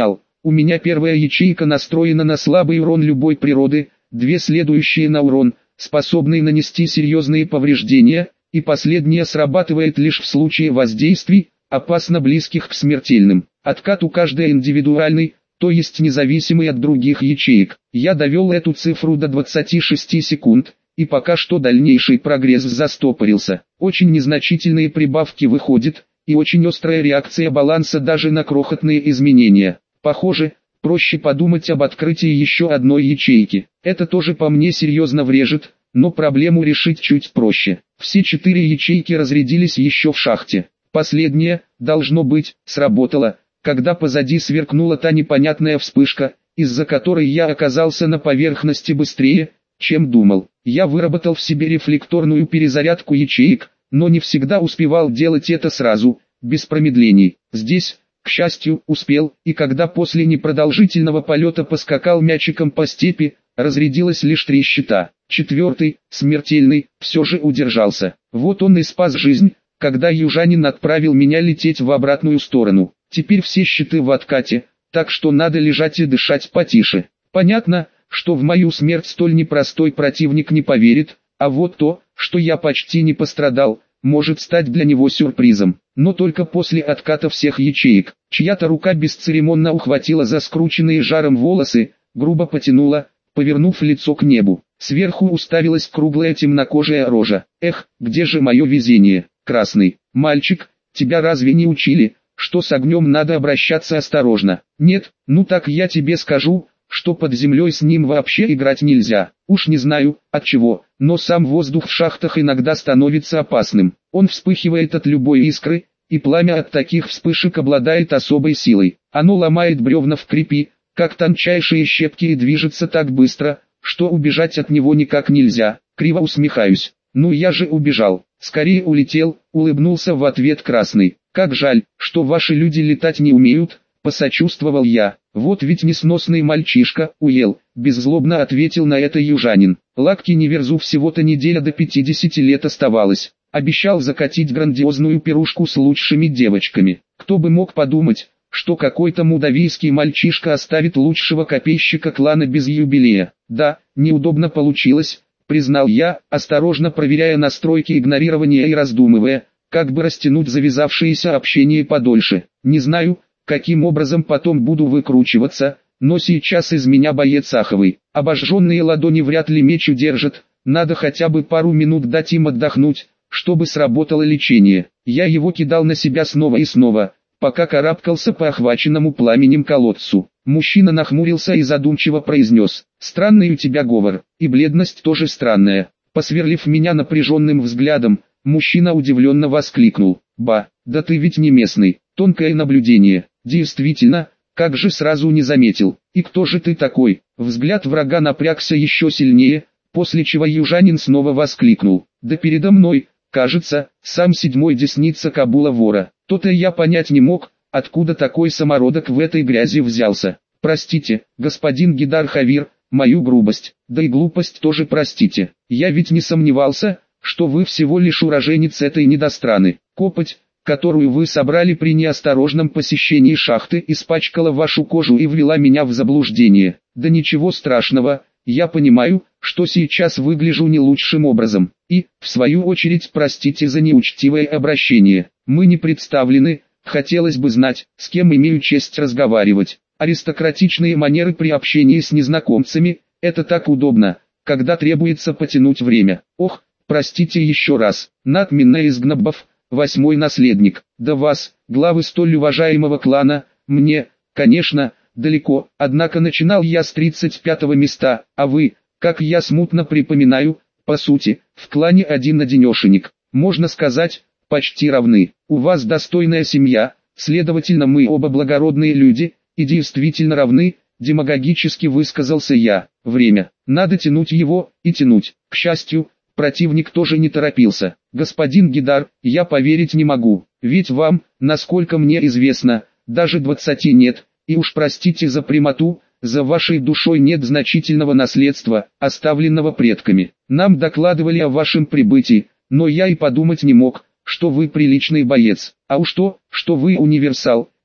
У меня первая ячейка настроена на слабый урон любой природы, две следующие на урон, способный нанести серьезные повреждения, и последняя срабатывает лишь в случае воздействий, опасно близких к смертельным. Откат у каждой индивидуальный, то есть независимый от других ячеек. Я довел эту цифру до 26 секунд, и пока что дальнейший прогресс застопорился. Очень незначительные прибавки выходят, и очень острая реакция баланса даже на крохотные изменения. Похоже, проще подумать об открытии еще одной ячейки. Это тоже по мне серьезно врежет, но проблему решить чуть проще. Все 4 ячейки разрядились еще в шахте. Последняя, должно быть, сработала, когда позади сверкнула та непонятная вспышка, из-за которой я оказался на поверхности быстрее, чем думал. Я выработал в себе рефлекторную перезарядку ячеек, но не всегда успевал делать это сразу, без промедлений. Здесь, к счастью, успел, и когда после непродолжительного полета поскакал мячиком по степи, разрядилось лишь 3 щита. 4-й, смертельный, все же удержался. Вот он и спас жизнь, когда южанин отправил меня лететь в обратную сторону. Теперь все щиты в откате, так что надо лежать и дышать потише. Понятно, что в мою смерть столь непростой противник не поверит, а вот то, что я почти не пострадал, может стать для него сюрпризом. Но только после отката всех ячеек. Чья-то рука бесцеремонно ухватила за скрученные жаром волосы, грубо потянула, повернув лицо к небу. Сверху уставилась круглая темнокожая рожа. Эх, где же мое везение? Красный. Мальчик, тебя разве не учили, что с огнем надо обращаться осторожно? Нет, ну так я тебе скажу, что под землей с ним вообще играть нельзя. Уж не знаю, от чего, но сам воздух в шахтах иногда становится опасным. Он вспыхивает от любой искры, и пламя от таких вспышек обладает особой силой. Оно ломает бревна в крепи, как тончайшие щепки, и движется так быстро, что убежать от него никак нельзя. Криво усмехаюсь. Ну я же убежал. Скорее улетел, улыбнулся в ответ Красный. Как жаль, что ваши люди летать не умеют, посочувствовал я. Вот ведь несносный мальчишка, уел, беззлобно ответил на это южанин. Лакки Неверзу всего-то неделя до 50 лет оставалось. Обещал закатить грандиозную пирушку с лучшими девочками. Кто бы мог подумать, что какой-то мудавийский мальчишка оставит лучшего копейщика клана без юбилея. Да, неудобно получилось, признал я, осторожно проверяя настройки игнорирования и раздумывая, как бы растянуть завязавшееся общение подольше. Не знаю, каким образом потом буду выкручиваться, но сейчас из меня боец аховый. Обожженные ладони вряд ли меч удержат, надо хотя бы пару минут дать им отдохнуть, чтобы сработало лечение. Я его кидал на себя снова и снова, пока карабкался по охваченному пламенем колодцу. Мужчина нахмурился и задумчиво произнес: «Странный у тебя говор, и бледность тоже странная». Посверлив меня напряженным взглядом, мужчина удивленно воскликнул: «Ба, да ты ведь не местный». Тонкое наблюдение. Действительно, как же сразу не заметил. «И кто же ты такой?» Взгляд врага напрягся еще сильнее, после чего южанин снова воскликнул: «Да передо мной, кажется, сам седьмой десница Кабула вора». То-то я понять не мог, откуда такой самородок в этой грязи взялся. Простите, господин Гидар Хавир, мою грубость, да и глупость тоже простите. Я ведь не сомневался, что вы всего лишь уроженец этой недостраны. Копоть, которую вы собрали при неосторожном посещении шахты, испачкала вашу кожу и ввела меня в заблуждение. Да ничего страшного, я понимаю, что сейчас выгляжу не лучшим образом. И, в свою очередь, простите за неучтивое обращение. Мы не представлены, хотелось бы знать, с кем имею честь разговаривать. Аристократичные манеры при общении с незнакомцами – это так удобно, когда требуется потянуть время. Ох, простите еще раз. Натминна из Гнабов, 8-й наследник. До вас, главы столь уважаемого клана, мне, конечно, далеко, однако начинал я с 35-го места, а вы, как я смутно припоминаю, по сути, в клане один-одинешенек. Можно сказать, почти равны. У вас достойная семья, следовательно мы оба благородные люди, и действительно равны, демагогически высказался я. Время. Надо тянуть его, и тянуть. К счастью, противник тоже не торопился. Господин Гидар, я поверить не могу, ведь вам, насколько мне известно, даже 20 нет, и уж простите за прямоту, за вашей душой нет значительного наследства, оставленного предками. Нам докладывали о вашем прибытии, но я и подумать не мог, что вы приличный боец, а уж то, что вы универсал,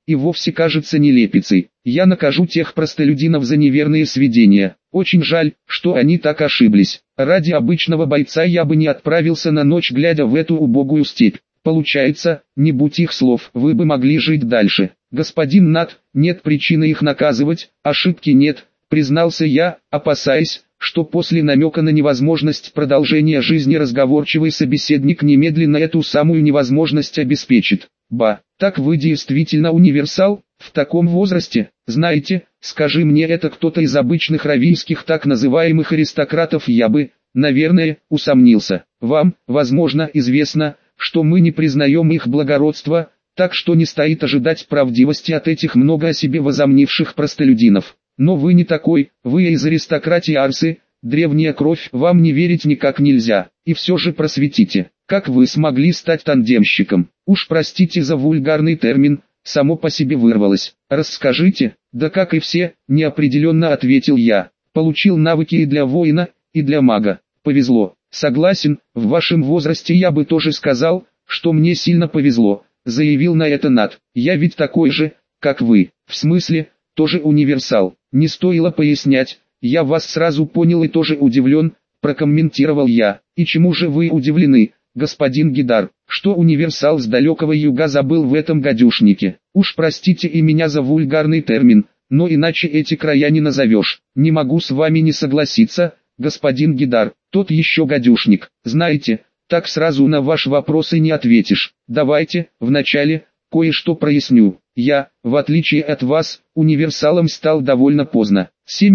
и вовсе кажется нелепицей. Я накажу тех простолюдинов за неверные сведения. Очень жаль, что они так ошиблись. Ради обычного бойца я бы не отправился на ночь глядя в эту убогую степь. Получается, не будь их слов, вы бы могли жить дальше. Господин Нат, нет причины их наказывать, ошибки нет, признался я, опасаясь, что после намека на невозможность продолжения жизни разговорчивый собеседник немедленно эту самую невозможность обеспечит. Ба, так вы действительно универсал, в таком возрасте, знаете, скажи мне это кто-то из обычных равийских так называемых аристократов, я бы, наверное, усомнился. Вам, возможно, известно, что мы не признаем их благородства, так что не стоит ожидать правдивости от этих много о себе возомнивших простолюдинов. Но вы не такой, вы из аристократии Арсы, древняя кровь, вам не верить никак нельзя. И все же просветите, как вы смогли стать тандемщиком? Уж простите за вульгарный термин, само по себе вырвалось. Расскажите. Да как и все, неопределенно ответил я. Получил навыки и для воина, и для мага. Повезло. Согласен, в вашем возрасте я бы тоже сказал, что мне сильно повезло, заявил на это Нат. Я ведь такой же, как вы. В смысле, тоже универсал. Не стоило пояснять, я вас сразу понял и тоже удивлен, прокомментировал я. И чему же вы удивлены, господин Гидар, что универсал с далекого юга забыл в этом гадюшнике? Уж простите и меня за вульгарный термин, но иначе эти края не назовешь. Не могу с вами не согласиться, господин Гидар, тот еще гадюшник. Знаете, так сразу на ваш вопрос и не ответишь. Давайте, вначале, кое-что проясню. Я, в отличие от вас, универсалом стал довольно поздно.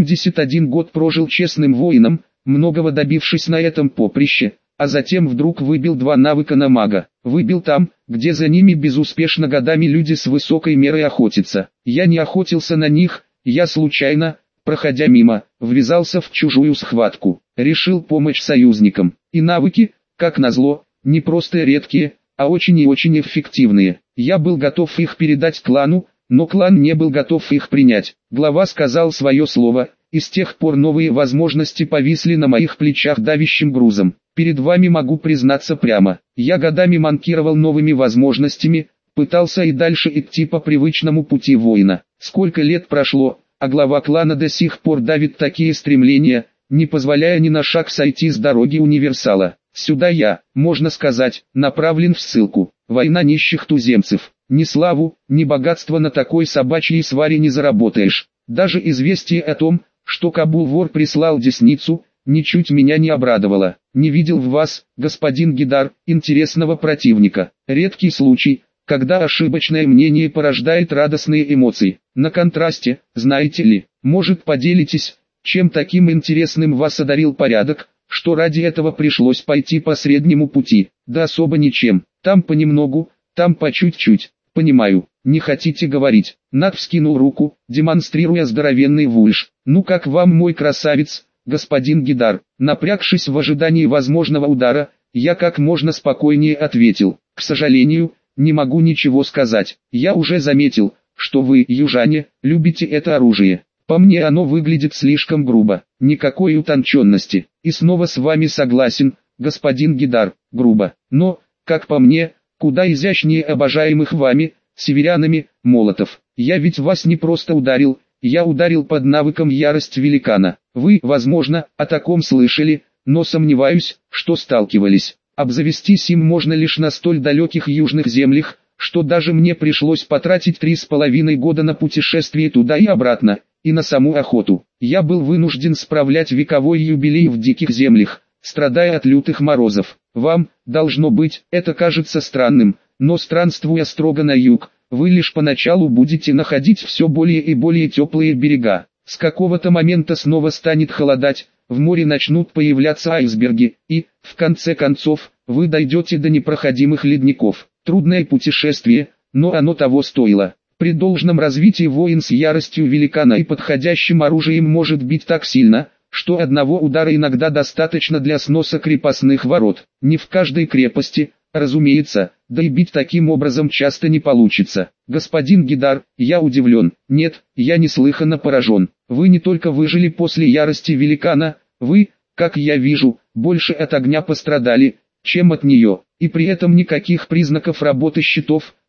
71 год прожил честным воином, многого добившись на этом поприще, а затем вдруг выбил 2 навыка на мага. Выбил там, где за ними безуспешно годами люди с высокой мерой охотятся. Я не охотился на них, я случайно, проходя мимо, ввязался в чужую схватку. Решил помочь союзникам. И навыки, как назло, не просто редкие, а очень и очень эффективные. Я был готов их передать клану, но клан не был готов их принять. Глава сказал свое слово, и с тех пор новые возможности повисли на моих плечах давящим грузом. Перед вами могу признаться прямо, я годами манкировал новыми возможностями, пытался и дальше идти по привычному пути воина. Сколько лет прошло, а глава клана до сих пор давит такие стремления, не позволяя ни на шаг сойти с дороги универсала. Сюда я, можно сказать, направлен в ссылку. Война нищих туземцев. Ни славу, ни богатство на такой собачьей сваре не заработаешь. Даже известие о том, что Кабул-вор прислал десницу, ничуть меня не обрадовало. Не видел в вас, господин Гидар, интересного противника. Редкий случай, когда ошибочное мнение порождает радостные эмоции. На контрасте, знаете ли, может поделитесь, чем таким интересным вас одарил порядок, что ради этого пришлось пойти по среднему пути? Да особо ничем, там понемногу, там по чуть-чуть. Понимаю, не хотите говорить. Нат вскинул руку, демонстрируя здоровенный вульш. Ну как вам мой красавец, господин Гидар? Напрягшись в ожидании возможного удара, я как можно спокойнее ответил. К сожалению, не могу ничего сказать. Я уже заметил, что вы, южане, любите это оружие. По мне оно выглядит слишком грубо, никакой утонченности. И снова с вами согласен, господин Гидар, грубо. Но, как по мне, куда изящнее обожаемых вами, северянами, молотов. Я ведь вас не просто ударил, я ударил под навыком ярость великана. Вы, возможно, о таком слышали, но сомневаюсь, что сталкивались. Обзавестись им можно лишь на столь далеких южных землях, что даже мне пришлось потратить 3,5 года на путешествие туда и обратно, и на саму охоту. Я был вынужден справлять вековой юбилей в диких землях, страдая от лютых морозов. Вам, должно быть, это кажется странным, но странствуя строго на юг, вы лишь поначалу будете находить все более и более теплые берега. С какого-то момента снова станет холодать, в море начнут появляться айсберги, и, в конце концов, вы дойдете до непроходимых ледников. Трудное путешествие, но оно того стоило. При должном развитии воин с яростью великана и подходящим оружием может бить так сильно, что одного удара иногда достаточно для сноса крепостных ворот. Не в каждой крепости, разумеется, да и бить таким образом часто не получится. Господин Гидар, я удивлен. Нет, я неслыханно поражен. Вы не только выжили после ярости великана, вы, как я вижу, больше от огня пострадали, чем от нее. И при этом никаких признаков работы щитов,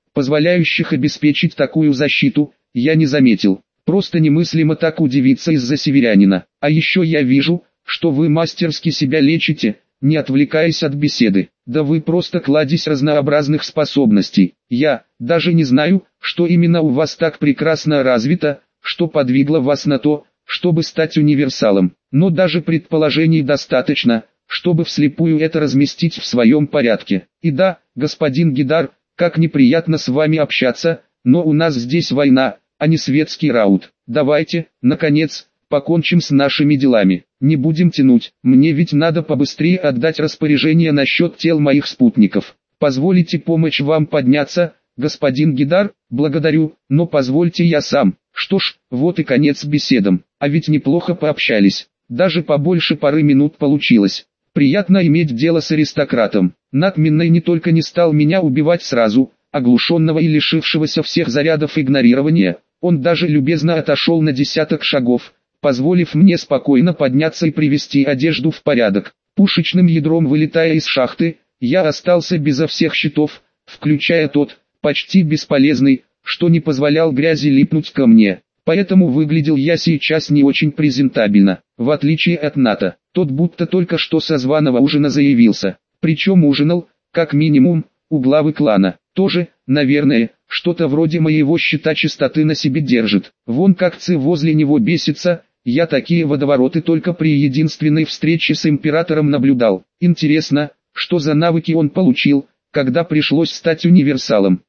позволяющих обеспечить такую защиту, я не заметил. Просто немыслимо так удивиться из-за северянина. А еще я вижу, что вы мастерски себя лечите, не отвлекаясь от беседы. Да вы просто кладезь разнообразных способностей. Я даже не знаю, что именно у вас так прекрасно развито, что подвигло вас на то, чтобы стать универсалом. Но даже предположений достаточно, чтобы вслепую это разместить в своем порядке. И да, господин Гидар, как неприятно с вами общаться, но у нас здесь война, а не светский раут. Давайте, наконец, покончим с нашими делами. Не будем тянуть, мне ведь надо побыстрее отдать распоряжение насчет тел моих спутников. Позволите помочь вам подняться, господин Гидар? Благодарю, но позвольте я сам. Что ж, вот и конец беседам. А ведь неплохо пообщались. Даже побольше пары минут получилось. Приятно иметь дело с аристократом. Надменный не только не стал меня убивать сразу, оглушенного и лишившегося всех зарядов игнорирования, он даже любезно отошел на 10 шагов, позволив мне спокойно подняться и привести одежду в порядок. Пушечным ядром вылетая из шахты, я остался безо всех щитов, включая тот, почти бесполезный, что не позволял грязи липнуть ко мне. Поэтому выглядел я сейчас не очень презентабельно, в отличие от Ната. Тот будто только что со званого ужина заявился. Причем ужинал, как минимум, у главы клана. Тоже, наверное, что-то вроде моего щита чистоты на себе держит. Вон как Ци возле него бесится, я такие водовороты только при единственной встрече с императором наблюдал. Интересно, что за навыки он получил, когда пришлось стать универсалом.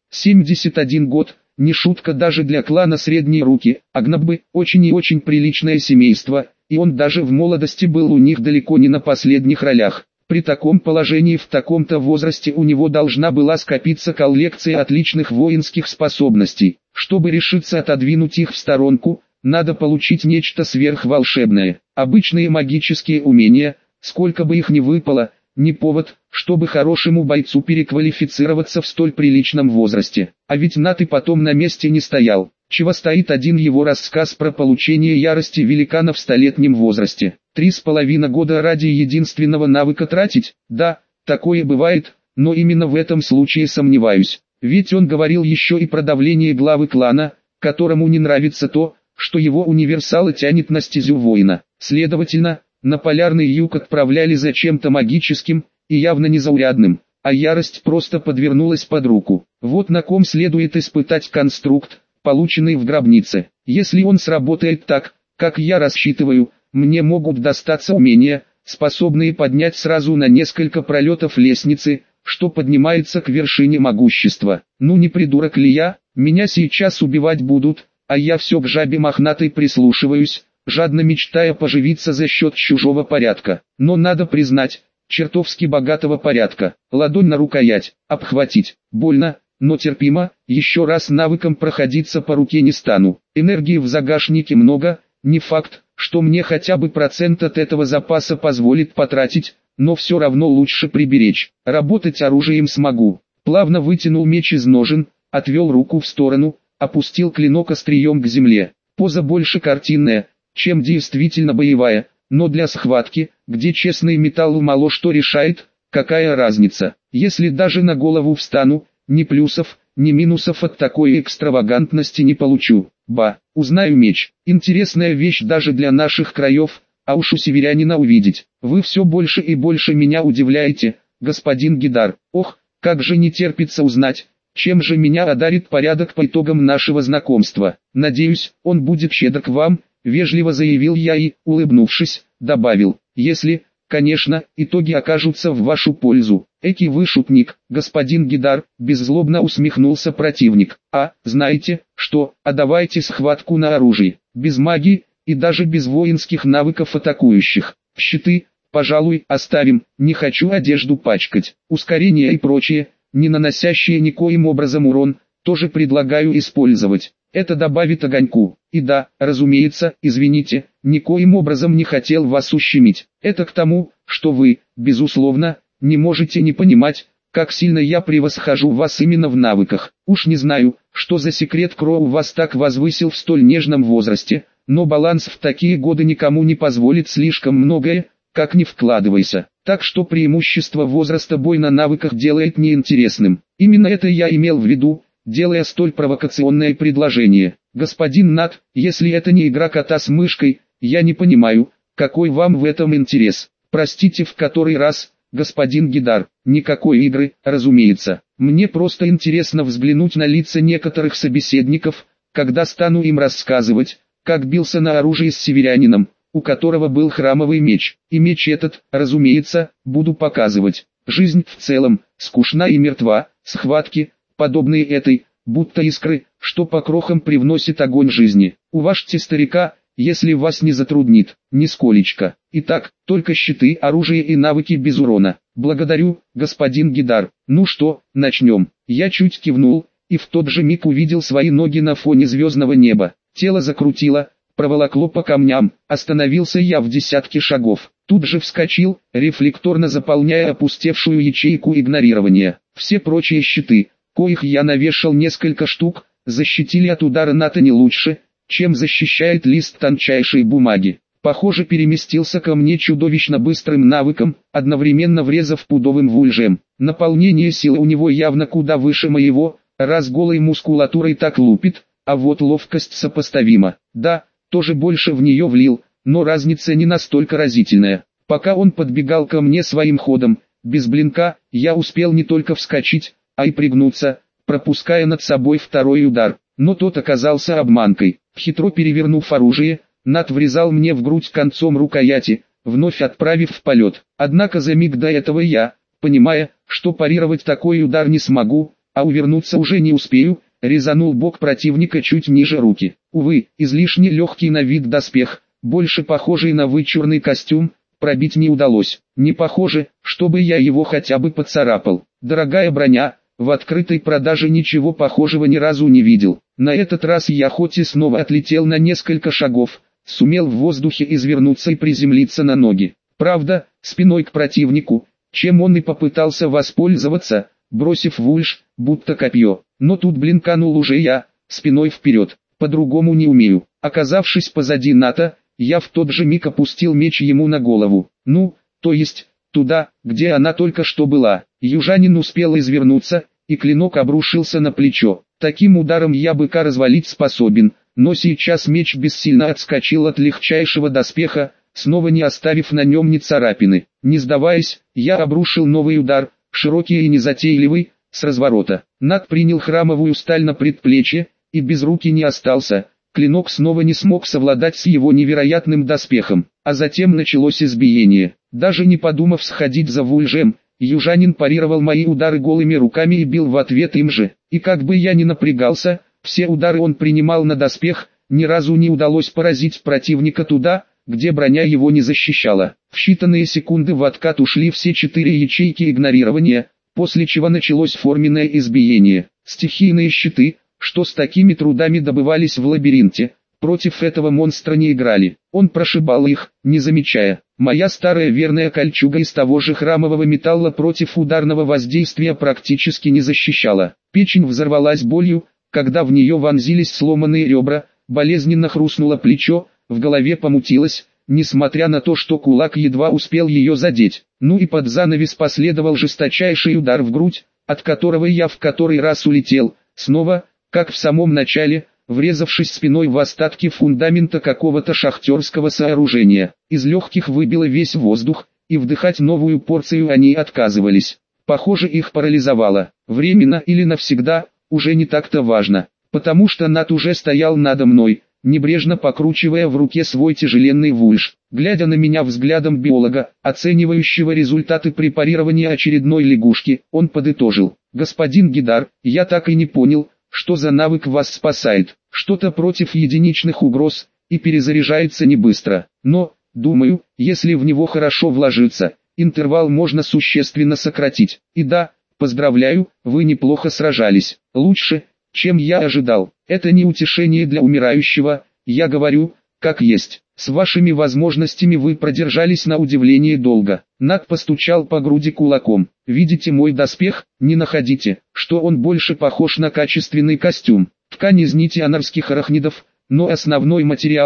71 год. Не шутка даже для клана средней руки, Агнабы очень и очень приличное семейство, и он даже в молодости был у них далеко не на последних ролях. При таком положении в таком-то возрасте у него должна была скопиться коллекция отличных воинских способностей. Чтобы решиться отодвинуть их в сторонку, надо получить нечто сверхволшебное. Обычные магические умения, сколько бы их ни выпало, не повод, чтобы хорошему бойцу переквалифицироваться в столь приличном возрасте. А ведь Нат и потом на месте не стоял. Чего стоит один его рассказ про получение ярости великана в столетнем возрасте. 3,5 года ради единственного навыка тратить? Да, такое бывает, но именно в этом случае сомневаюсь. Ведь он говорил еще и про давление главы клана, которому не нравится то, что его универсала тянет на стезю воина. Следовательно, на полярный юг отправляли за чем-то магическим, и явно незаурядным, а ярость просто подвернулась под руку. Вот на ком следует испытать конструкт, полученный в гробнице. Если он сработает так, как я рассчитываю, мне могут достаться умения, способные поднять сразу на несколько пролетов лестницы, что поднимается к вершине могущества. Ну не придурок ли я, меня сейчас убивать будут, а я все к жабе мохнатой прислушиваюсь, жадно мечтая поживиться за счет чужого порядка. Но надо признать, чертовски богатого порядка. Ладонь на рукоять, обхватить. Больно, но терпимо, еще раз навыком проходиться по руке не стану. Энергии в загашнике много, не факт, что мне хотя бы процент от этого запаса позволит потратить, но все равно лучше приберечь. Работать оружием смогу. Плавно вытянул меч из ножен, отвел руку в сторону, опустил клинок острием к земле. Поза больше картинная, чем действительно боевая, но для схватки, где честный металл мало что решает, какая разница. Если даже на голову встану, ни плюсов, ни минусов от такой экстравагантности не получу. Ба, узнаю меч. Интересная вещь даже для наших краев, а уж у северянина увидеть. Вы все больше и больше меня удивляете, господин Гидар. Ох, как же не терпится узнать, чем же меня одарит порядок по итогам нашего знакомства. Надеюсь, он будет щедр к вам, вежливо заявил я и, улыбнувшись, добавил, если, конечно, итоги окажутся в вашу пользу. Эки вы шутник, господин Гидар, беззлобно усмехнулся противник. А, знаете, что, а давайте схватку на оружии, без магии, и даже без воинских навыков атакующих. Щиты, пожалуй, оставим, не хочу одежду пачкать. Ускорение и прочее, не наносящие никоим образом урон, тоже предлагаю использовать. Это добавит огоньку. И да, разумеется, извините, никоим образом не хотел вас ущемить. Это к тому, что вы, безусловно, не можете не понимать, как сильно я превосхожу вас именно в навыках. Уж не знаю, что за секрет Кроу вас так возвысил в столь нежном возрасте, но баланс в такие годы никому не позволит слишком многое, как ни вкладывайся. Так что преимущество возраста бой на навыках делает неинтересным. Именно это я имел в виду, делая столь провокационное предложение. «Господин Нат, если это не игра кота с мышкой, я не понимаю, какой вам в этом интерес. Простите в который раз, господин Гидар, никакой игры, разумеется. Мне просто интересно взглянуть на лица некоторых собеседников, когда стану им рассказывать, как бился на оружии с северянином, у которого был храмовый меч. И меч этот, разумеется, буду показывать. Жизнь в целом, скучна и мертва, схватки, подобные этой, будто искры, что по крохам привносит огонь жизни. Уважьте старика, если вас не затруднит, нисколечко. Итак, только щиты, оружие и навыки без урона. Благодарю, господин Гидар. Ну что, начнем. Я чуть кивнул, и в тот же миг увидел свои ноги на фоне звездного неба. Тело закрутило, проволокло по камням, остановился я в десятке шагов. Тут же вскочил, рефлекторно заполняя опустевшую ячейку игнорирования. Все прочие щиты, коих я навешал несколько штук, защитили от удара Ната не лучше, чем защищает лист тончайшей бумаги. Похоже, переместился ко мне чудовищно быстрым навыком, одновременно врезав пудовым вульжем. Наполнение силы у него явно куда выше моего, раз голой мускулатурой так лупит, а вот ловкость сопоставима. Да, тоже больше в нее влил, но разница не настолько разительная. Пока он подбегал ко мне своим ходом, без блинка, я успел не только вскочить, а и пригнуться, пропуская над собой второй удар. Но тот оказался обманкой. Хитро перевернув оружие, Нат врезал мне в грудь концом рукояти, вновь отправив в полет. Однако за миг до этого я, понимая, что парировать такой удар не смогу, а увернуться уже не успею, резанул бок противника чуть ниже руки. Увы, излишне легкий на вид доспех, больше похожий на вычурный костюм, пробить не удалось. Не похоже, чтобы я его хотя бы поцарапал. Дорогая броня, в открытой продаже ничего похожего ни разу не видел. На этот раз я хоть и снова отлетел на несколько шагов, сумел в воздухе извернуться и приземлиться на ноги. Правда, спиной к противнику, чем он и попытался воспользоваться, бросив вульж, будто копье. Но тут блинканул уже я, спиной вперед, по-другому не умею. Оказавшись позади Ната, я в тот же миг опустил меч ему на голову. Ну, то есть, туда, где она только что была. Южанин успел извернуться, и клинок обрушился на плечо. Таким ударом я быка развалить способен, но сейчас меч бессильно отскочил от легчайшего доспеха, снова не оставив на нем ни царапины. Не сдаваясь, я обрушил новый удар, широкий и незатейливый, с разворота. Нат принял храмовую сталь на предплечье, и без руки не остался. Клинок снова не смог совладать с его невероятным доспехом, а затем началось избиение. Даже не подумав сходить за вульжем, южанин парировал мои удары голыми руками и бил в ответ им же. И как бы я ни напрягался, все удары он принимал на доспех, ни разу не удалось поразить противника туда, где броня его не защищала. В считанные секунды в откат ушли все 4 ячейки игнорирования, после чего началось форменное избиение. Стихийные щиты, что с такими трудами добывались в лабиринте, против этого монстра не играли. Он прошибал их, не замечая. Моя старая верная кольчуга из того же храмового металла против ударного воздействия практически не защищала. Печень взорвалась болью, когда в нее вонзились сломанные ребра, болезненно хрустнуло плечо, в голове помутилось, несмотря на то, что кулак едва успел ее задеть. Ну и под занавес последовал жесточайший удар в грудь, от которого я в который раз улетел, снова, как в самом начале, врезавшись спиной в остатки фундамента какого-то шахтерского сооружения. Из легких выбило весь воздух, и вдыхать новую порцию они отказывались. Похоже, их парализовало. Временно или навсегда, уже не так-то важно, потому что Нат уже стоял надо мной, небрежно покручивая в руке свой тяжеленный вульж. Глядя на меня взглядом биолога, оценивающего результаты препарирования очередной лягушки, он подытожил: «Господин Гидар, я так и не понял, что за навык вас спасает. Что-то против единичных угроз, и перезаряжается не быстро. Но, думаю, если в него хорошо вложиться, интервал можно существенно сократить. И да, поздравляю, вы неплохо сражались. Лучше, чем я ожидал. Это не утешение для умирающего, я говорю, как есть. С вашими возможностями вы продержались на удивление долго». Нат постучал по груди кулаком. «Видите мой доспех? Не находите, что он больше похож на качественный костюм. Ткань из нити анарских арахнидов, но основной материал –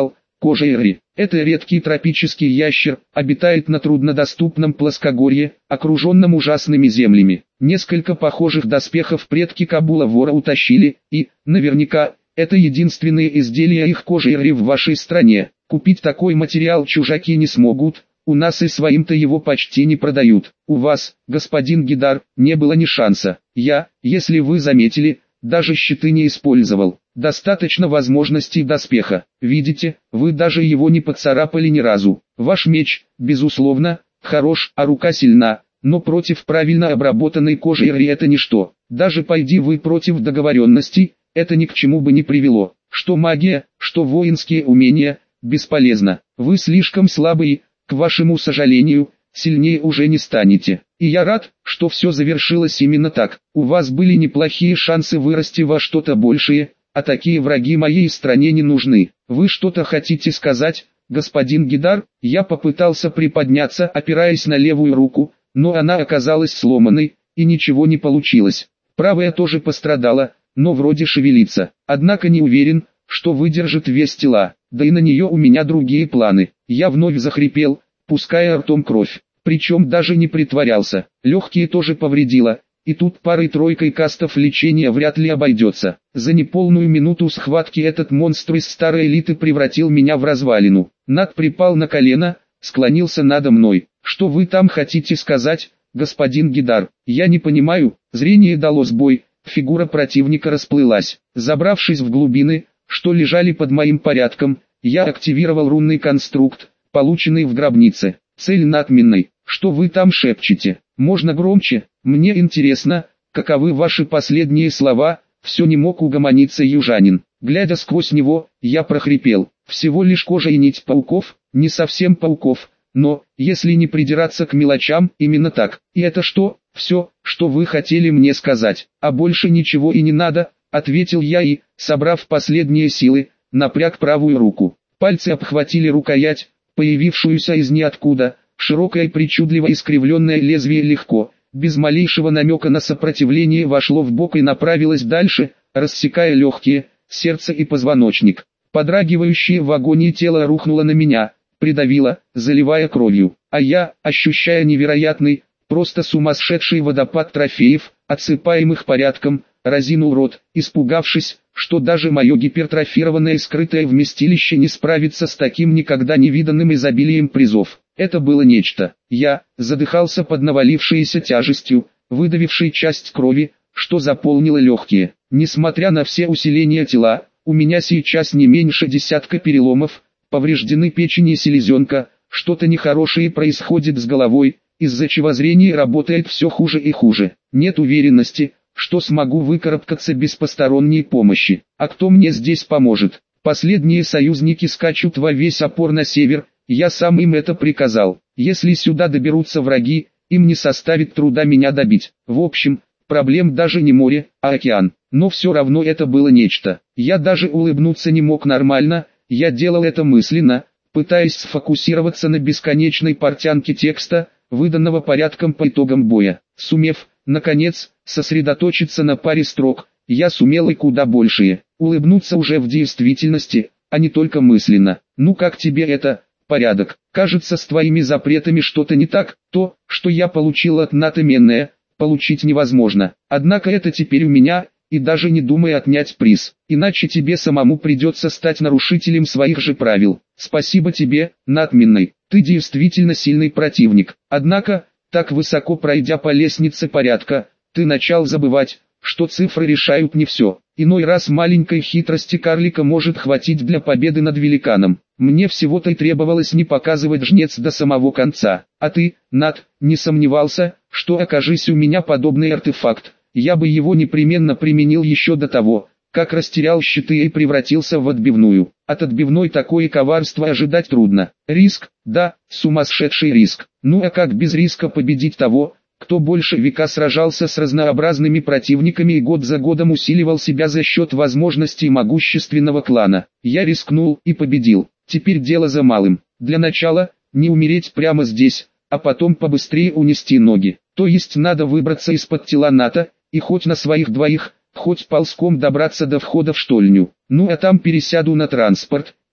Кожейри. Это редкий тропический ящер, обитает на труднодоступном плоскогорье, окруженном ужасными землями. Несколько похожих доспехов предки Кабула-вора утащили, и, наверняка, это единственные изделия их Кожейри в вашей стране. Купить такой материал чужаки не смогут, у нас и своим-то его почти не продают. У вас, господин Гидар, не было ни шанса. Я, если вы заметили, даже щиты не использовал. Достаточно возможностей доспеха. Видите, вы даже его не поцарапали ни разу. Ваш меч, безусловно, хорош, а рука сильна, но против правильно обработанной Кожейри это ничто. Даже пойди вы против договоренностей, это ни к чему бы не привело. Что магия, что воинские умения, бесполезно. Вы слишком слабые, к вашему сожалению, сильнее уже не станете. И я рад, что все завершилось именно так. У вас были неплохие шансы вырасти во что-то большее, а такие враги моей стране не нужны. Вы что-то хотите сказать, господин Гидар? Я попытался приподняться, опираясь на левую руку, но она оказалась сломанной, и ничего не получилось. Правая тоже пострадала, но вроде шевелится. Однако не уверен, что выдержит вес тела, да и на нее у меня другие планы. Я вновь захрипел, пуская ртом кровь, причем даже не притворялся. Легкие тоже повредило, и тут парой-тройкой кастов лечения вряд ли обойдется. За неполную минуту схватки этот монстр из старой элиты превратил меня в развалину. Нат припал на колено, склонился надо мной. Что вы там хотите сказать, господин Гидар? Я не понимаю, зрение дало сбой, фигура противника расплылась. Забравшись в глубины, что лежали под моим порядком, я активировал рунный конструкт, полученный в гробнице. Цель надменной. Что вы там шепчете? Можно громче? Мне интересно, каковы ваши последние слова? Все не мог угомониться южанин. Глядя сквозь него, я прохрипел. Всего лишь кожа и нить пауков, не совсем пауков, но, если не придираться к мелочам, именно так. И это что? Все, что вы хотели мне сказать, а больше ничего и не надо, ответил я и, собрав последние силы, напряг правую руку. Пальцы обхватили рукоять, появившуюся из ниоткуда. Широкое причудливо искривленное лезвие легко, без малейшего намека на сопротивление вошло в бок и направилось дальше, рассекая легкие, сердце и позвоночник. Подрагивающее в агонии тело рухнуло на меня, придавило, заливая кровью. А я, ощущая невероятный, просто сумасшедший водопад трофеев, отсыпаемых порядком, разинул рот, испугавшись, что даже мое гипертрофированное скрытое вместилище не справится с таким никогда не виданным изобилием призов. Это было нечто. Я задыхался под навалившейся тяжестью, выдавившей часть крови, что заполнило легкие. Несмотря на все усиления тела, у меня сейчас не меньше десятка переломов, повреждены печень и селезенка, что-то нехорошее происходит с головой, из-за чего зрение работает все хуже и хуже. Нет уверенности, что смогу выкарабкаться без посторонней помощи. А кто мне здесь поможет? Последние союзники скачут во весь опор на север, я сам им это приказал. Если сюда доберутся враги, им не составит труда меня добить. В общем, проблем даже не море, а океан. Но все равно это было нечто. Я даже улыбнуться не мог нормально, я делал это мысленно, пытаясь сфокусироваться на бесконечной портянке текста, выданного порядком по итогам боя. Сумев, наконец, сосредоточиться на паре строк, я сумел и куда большее. Улыбнуться уже в действительности, а не только мысленно. Ну как тебе это? Порядок. Кажется, с твоими запретами что-то не так. То, что я получил от НАТО Менная, получить невозможно. Однако это теперь у меня, и даже не думай отнять приз. Иначе тебе самому придется стать нарушителем своих же правил. Спасибо тебе, надменный. Ты действительно сильный противник. Однако, так высоко пройдя по лестнице порядка, ты начал забывать, что цифры решают не все. Иной раз маленькой хитрости карлика может хватить для победы над великаном. Мне всего-то и требовалось не показывать жнец до самого конца. А ты, Над, не сомневался, что окажись у меня подобный артефакт, я бы его непременно применил еще до того, как растерял щиты и превратился в отбивную. От отбивной такое коварство ожидать трудно. Риск, да, сумасшедший риск. Ну а как без риска победить того, кто больше века сражался с разнообразными противниками и год за годом усиливал себя за счет возможностей могущественного клана? Я рискнул и победил. Теперь дело за малым. Для начала, не умереть прямо здесь, а потом побыстрее унести ноги. То есть надо выбраться из-под тела НАТО, и хоть на своих двоих, хоть ползком добраться до входа в штольню. Ну а там пересяду на транспорт,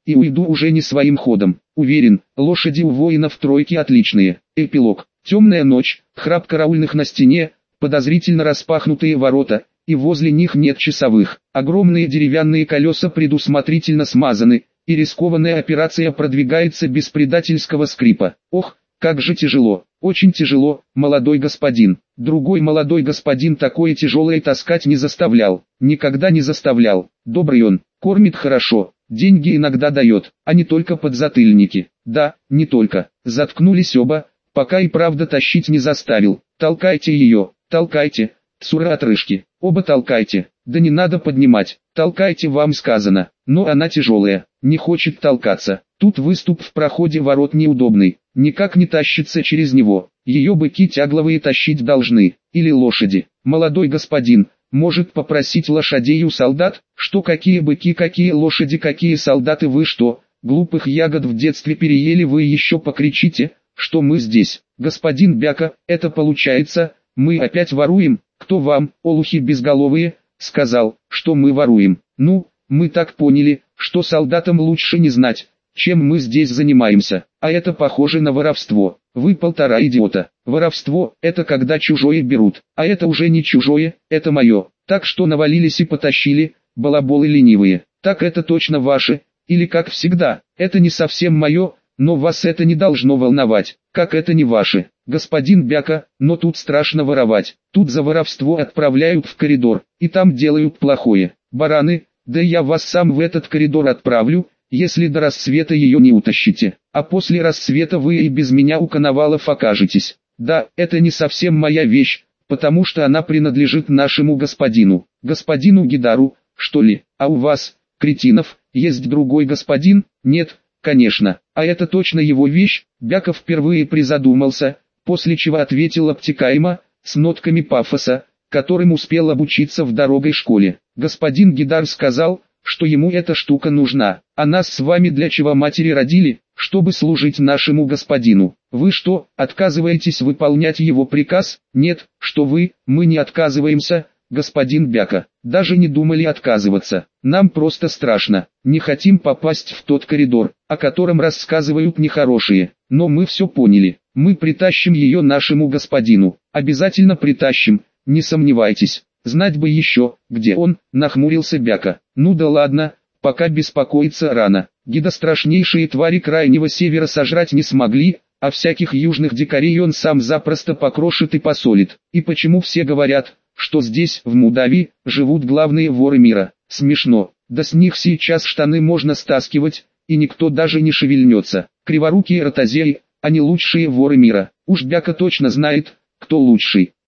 и уйду уже не своим ходом. Уверен, лошади у воинов тройки отличные. Эпилог. Темная ночь, храп караульных на стене, подозрительно распахнутые ворота, и возле них нет часовых. Огромные деревянные колеса предусмотрительно смазаны, и рискованная операция продвигается без предательского скрипа. Ох, как же тяжело, очень тяжело, молодой господин. Другой молодой господин такое тяжелое таскать не заставлял, никогда не заставлял. Добрый он, кормит хорошо, деньги иногда дает, а не только подзатыльники. Да, не только. Заткнулись оба, пока и правда тащить не заставил. Толкайте ее, толкайте, цуры отрыжки, оба толкайте. Да не надо поднимать, толкайте, вам сказано. Но она тяжелая, не хочет толкаться. Тут выступ в проходе ворот неудобный, никак не тащится через него. Ее быки тягловые тащить должны, или лошади. Молодой господин, может попросить лошадей у солдат? Что какие быки, какие лошади, какие солдаты, вы что, глупых ягод в детстве переели, вы еще покричите, что мы здесь. Господин Бяка, это получается, мы опять воруем? Кто вам, олухи безголовые, сказал, что мы воруем? Ну, мы так поняли, что солдатам лучше не знать, чем мы здесь занимаемся, а это похоже на воровство. Вы полтора идиота. Воровство – это когда чужое берут, а это уже не чужое, это мое. Так что навалились и потащили, балаболы ленивые. Так это точно ваше, или как всегда, это не совсем мое, но вас это не должно волновать, как это не ваше. Господин Бяка, но тут страшно воровать, тут за воровство отправляют в коридор, и там делают плохое. Бараны, да я вас сам в этот коридор отправлю, если до рассвета ее не утащите, а после рассвета вы и без меня у коновалов окажетесь. Да, это не совсем моя вещь, потому что она принадлежит нашему господину Гидару, что ли, а у вас, кретинов, есть другой господин? Нет, конечно, а это точно его вещь. Бяков впервые призадумался, после чего ответил обтекаемо, с нотками пафоса, которым успел обучиться в дорогой школе. Господин Гидар сказал, что ему эта штука нужна, а нас с вами для чего матери родили, чтобы служить нашему господину. Вы что, отказываетесь выполнять его приказ? Нет, что вы, мы не отказываемся, господин Бяка, даже не думали отказываться. Нам просто страшно, не хотим попасть в тот коридор, о котором рассказывают нехорошие. Но мы все поняли, мы притащим ее нашему господину, обязательно притащим, не сомневайтесь. Знать бы еще, где он, нахмурился Бяка. Ну да ладно, пока беспокоиться рано. Гида страшнейшие твари крайнего севера сожрать не смогли, а всяких южных дикарей он сам запросто покрошит и посолит. И почему все говорят, что здесь, в Мудавии, живут главные воры мира? Смешно, да с них сейчас штаны можно стаскивать, и никто даже не шевельнется. Криворукие ротозеи, они лучшие воры мира. Уж Бяка точно знает, кто лучший.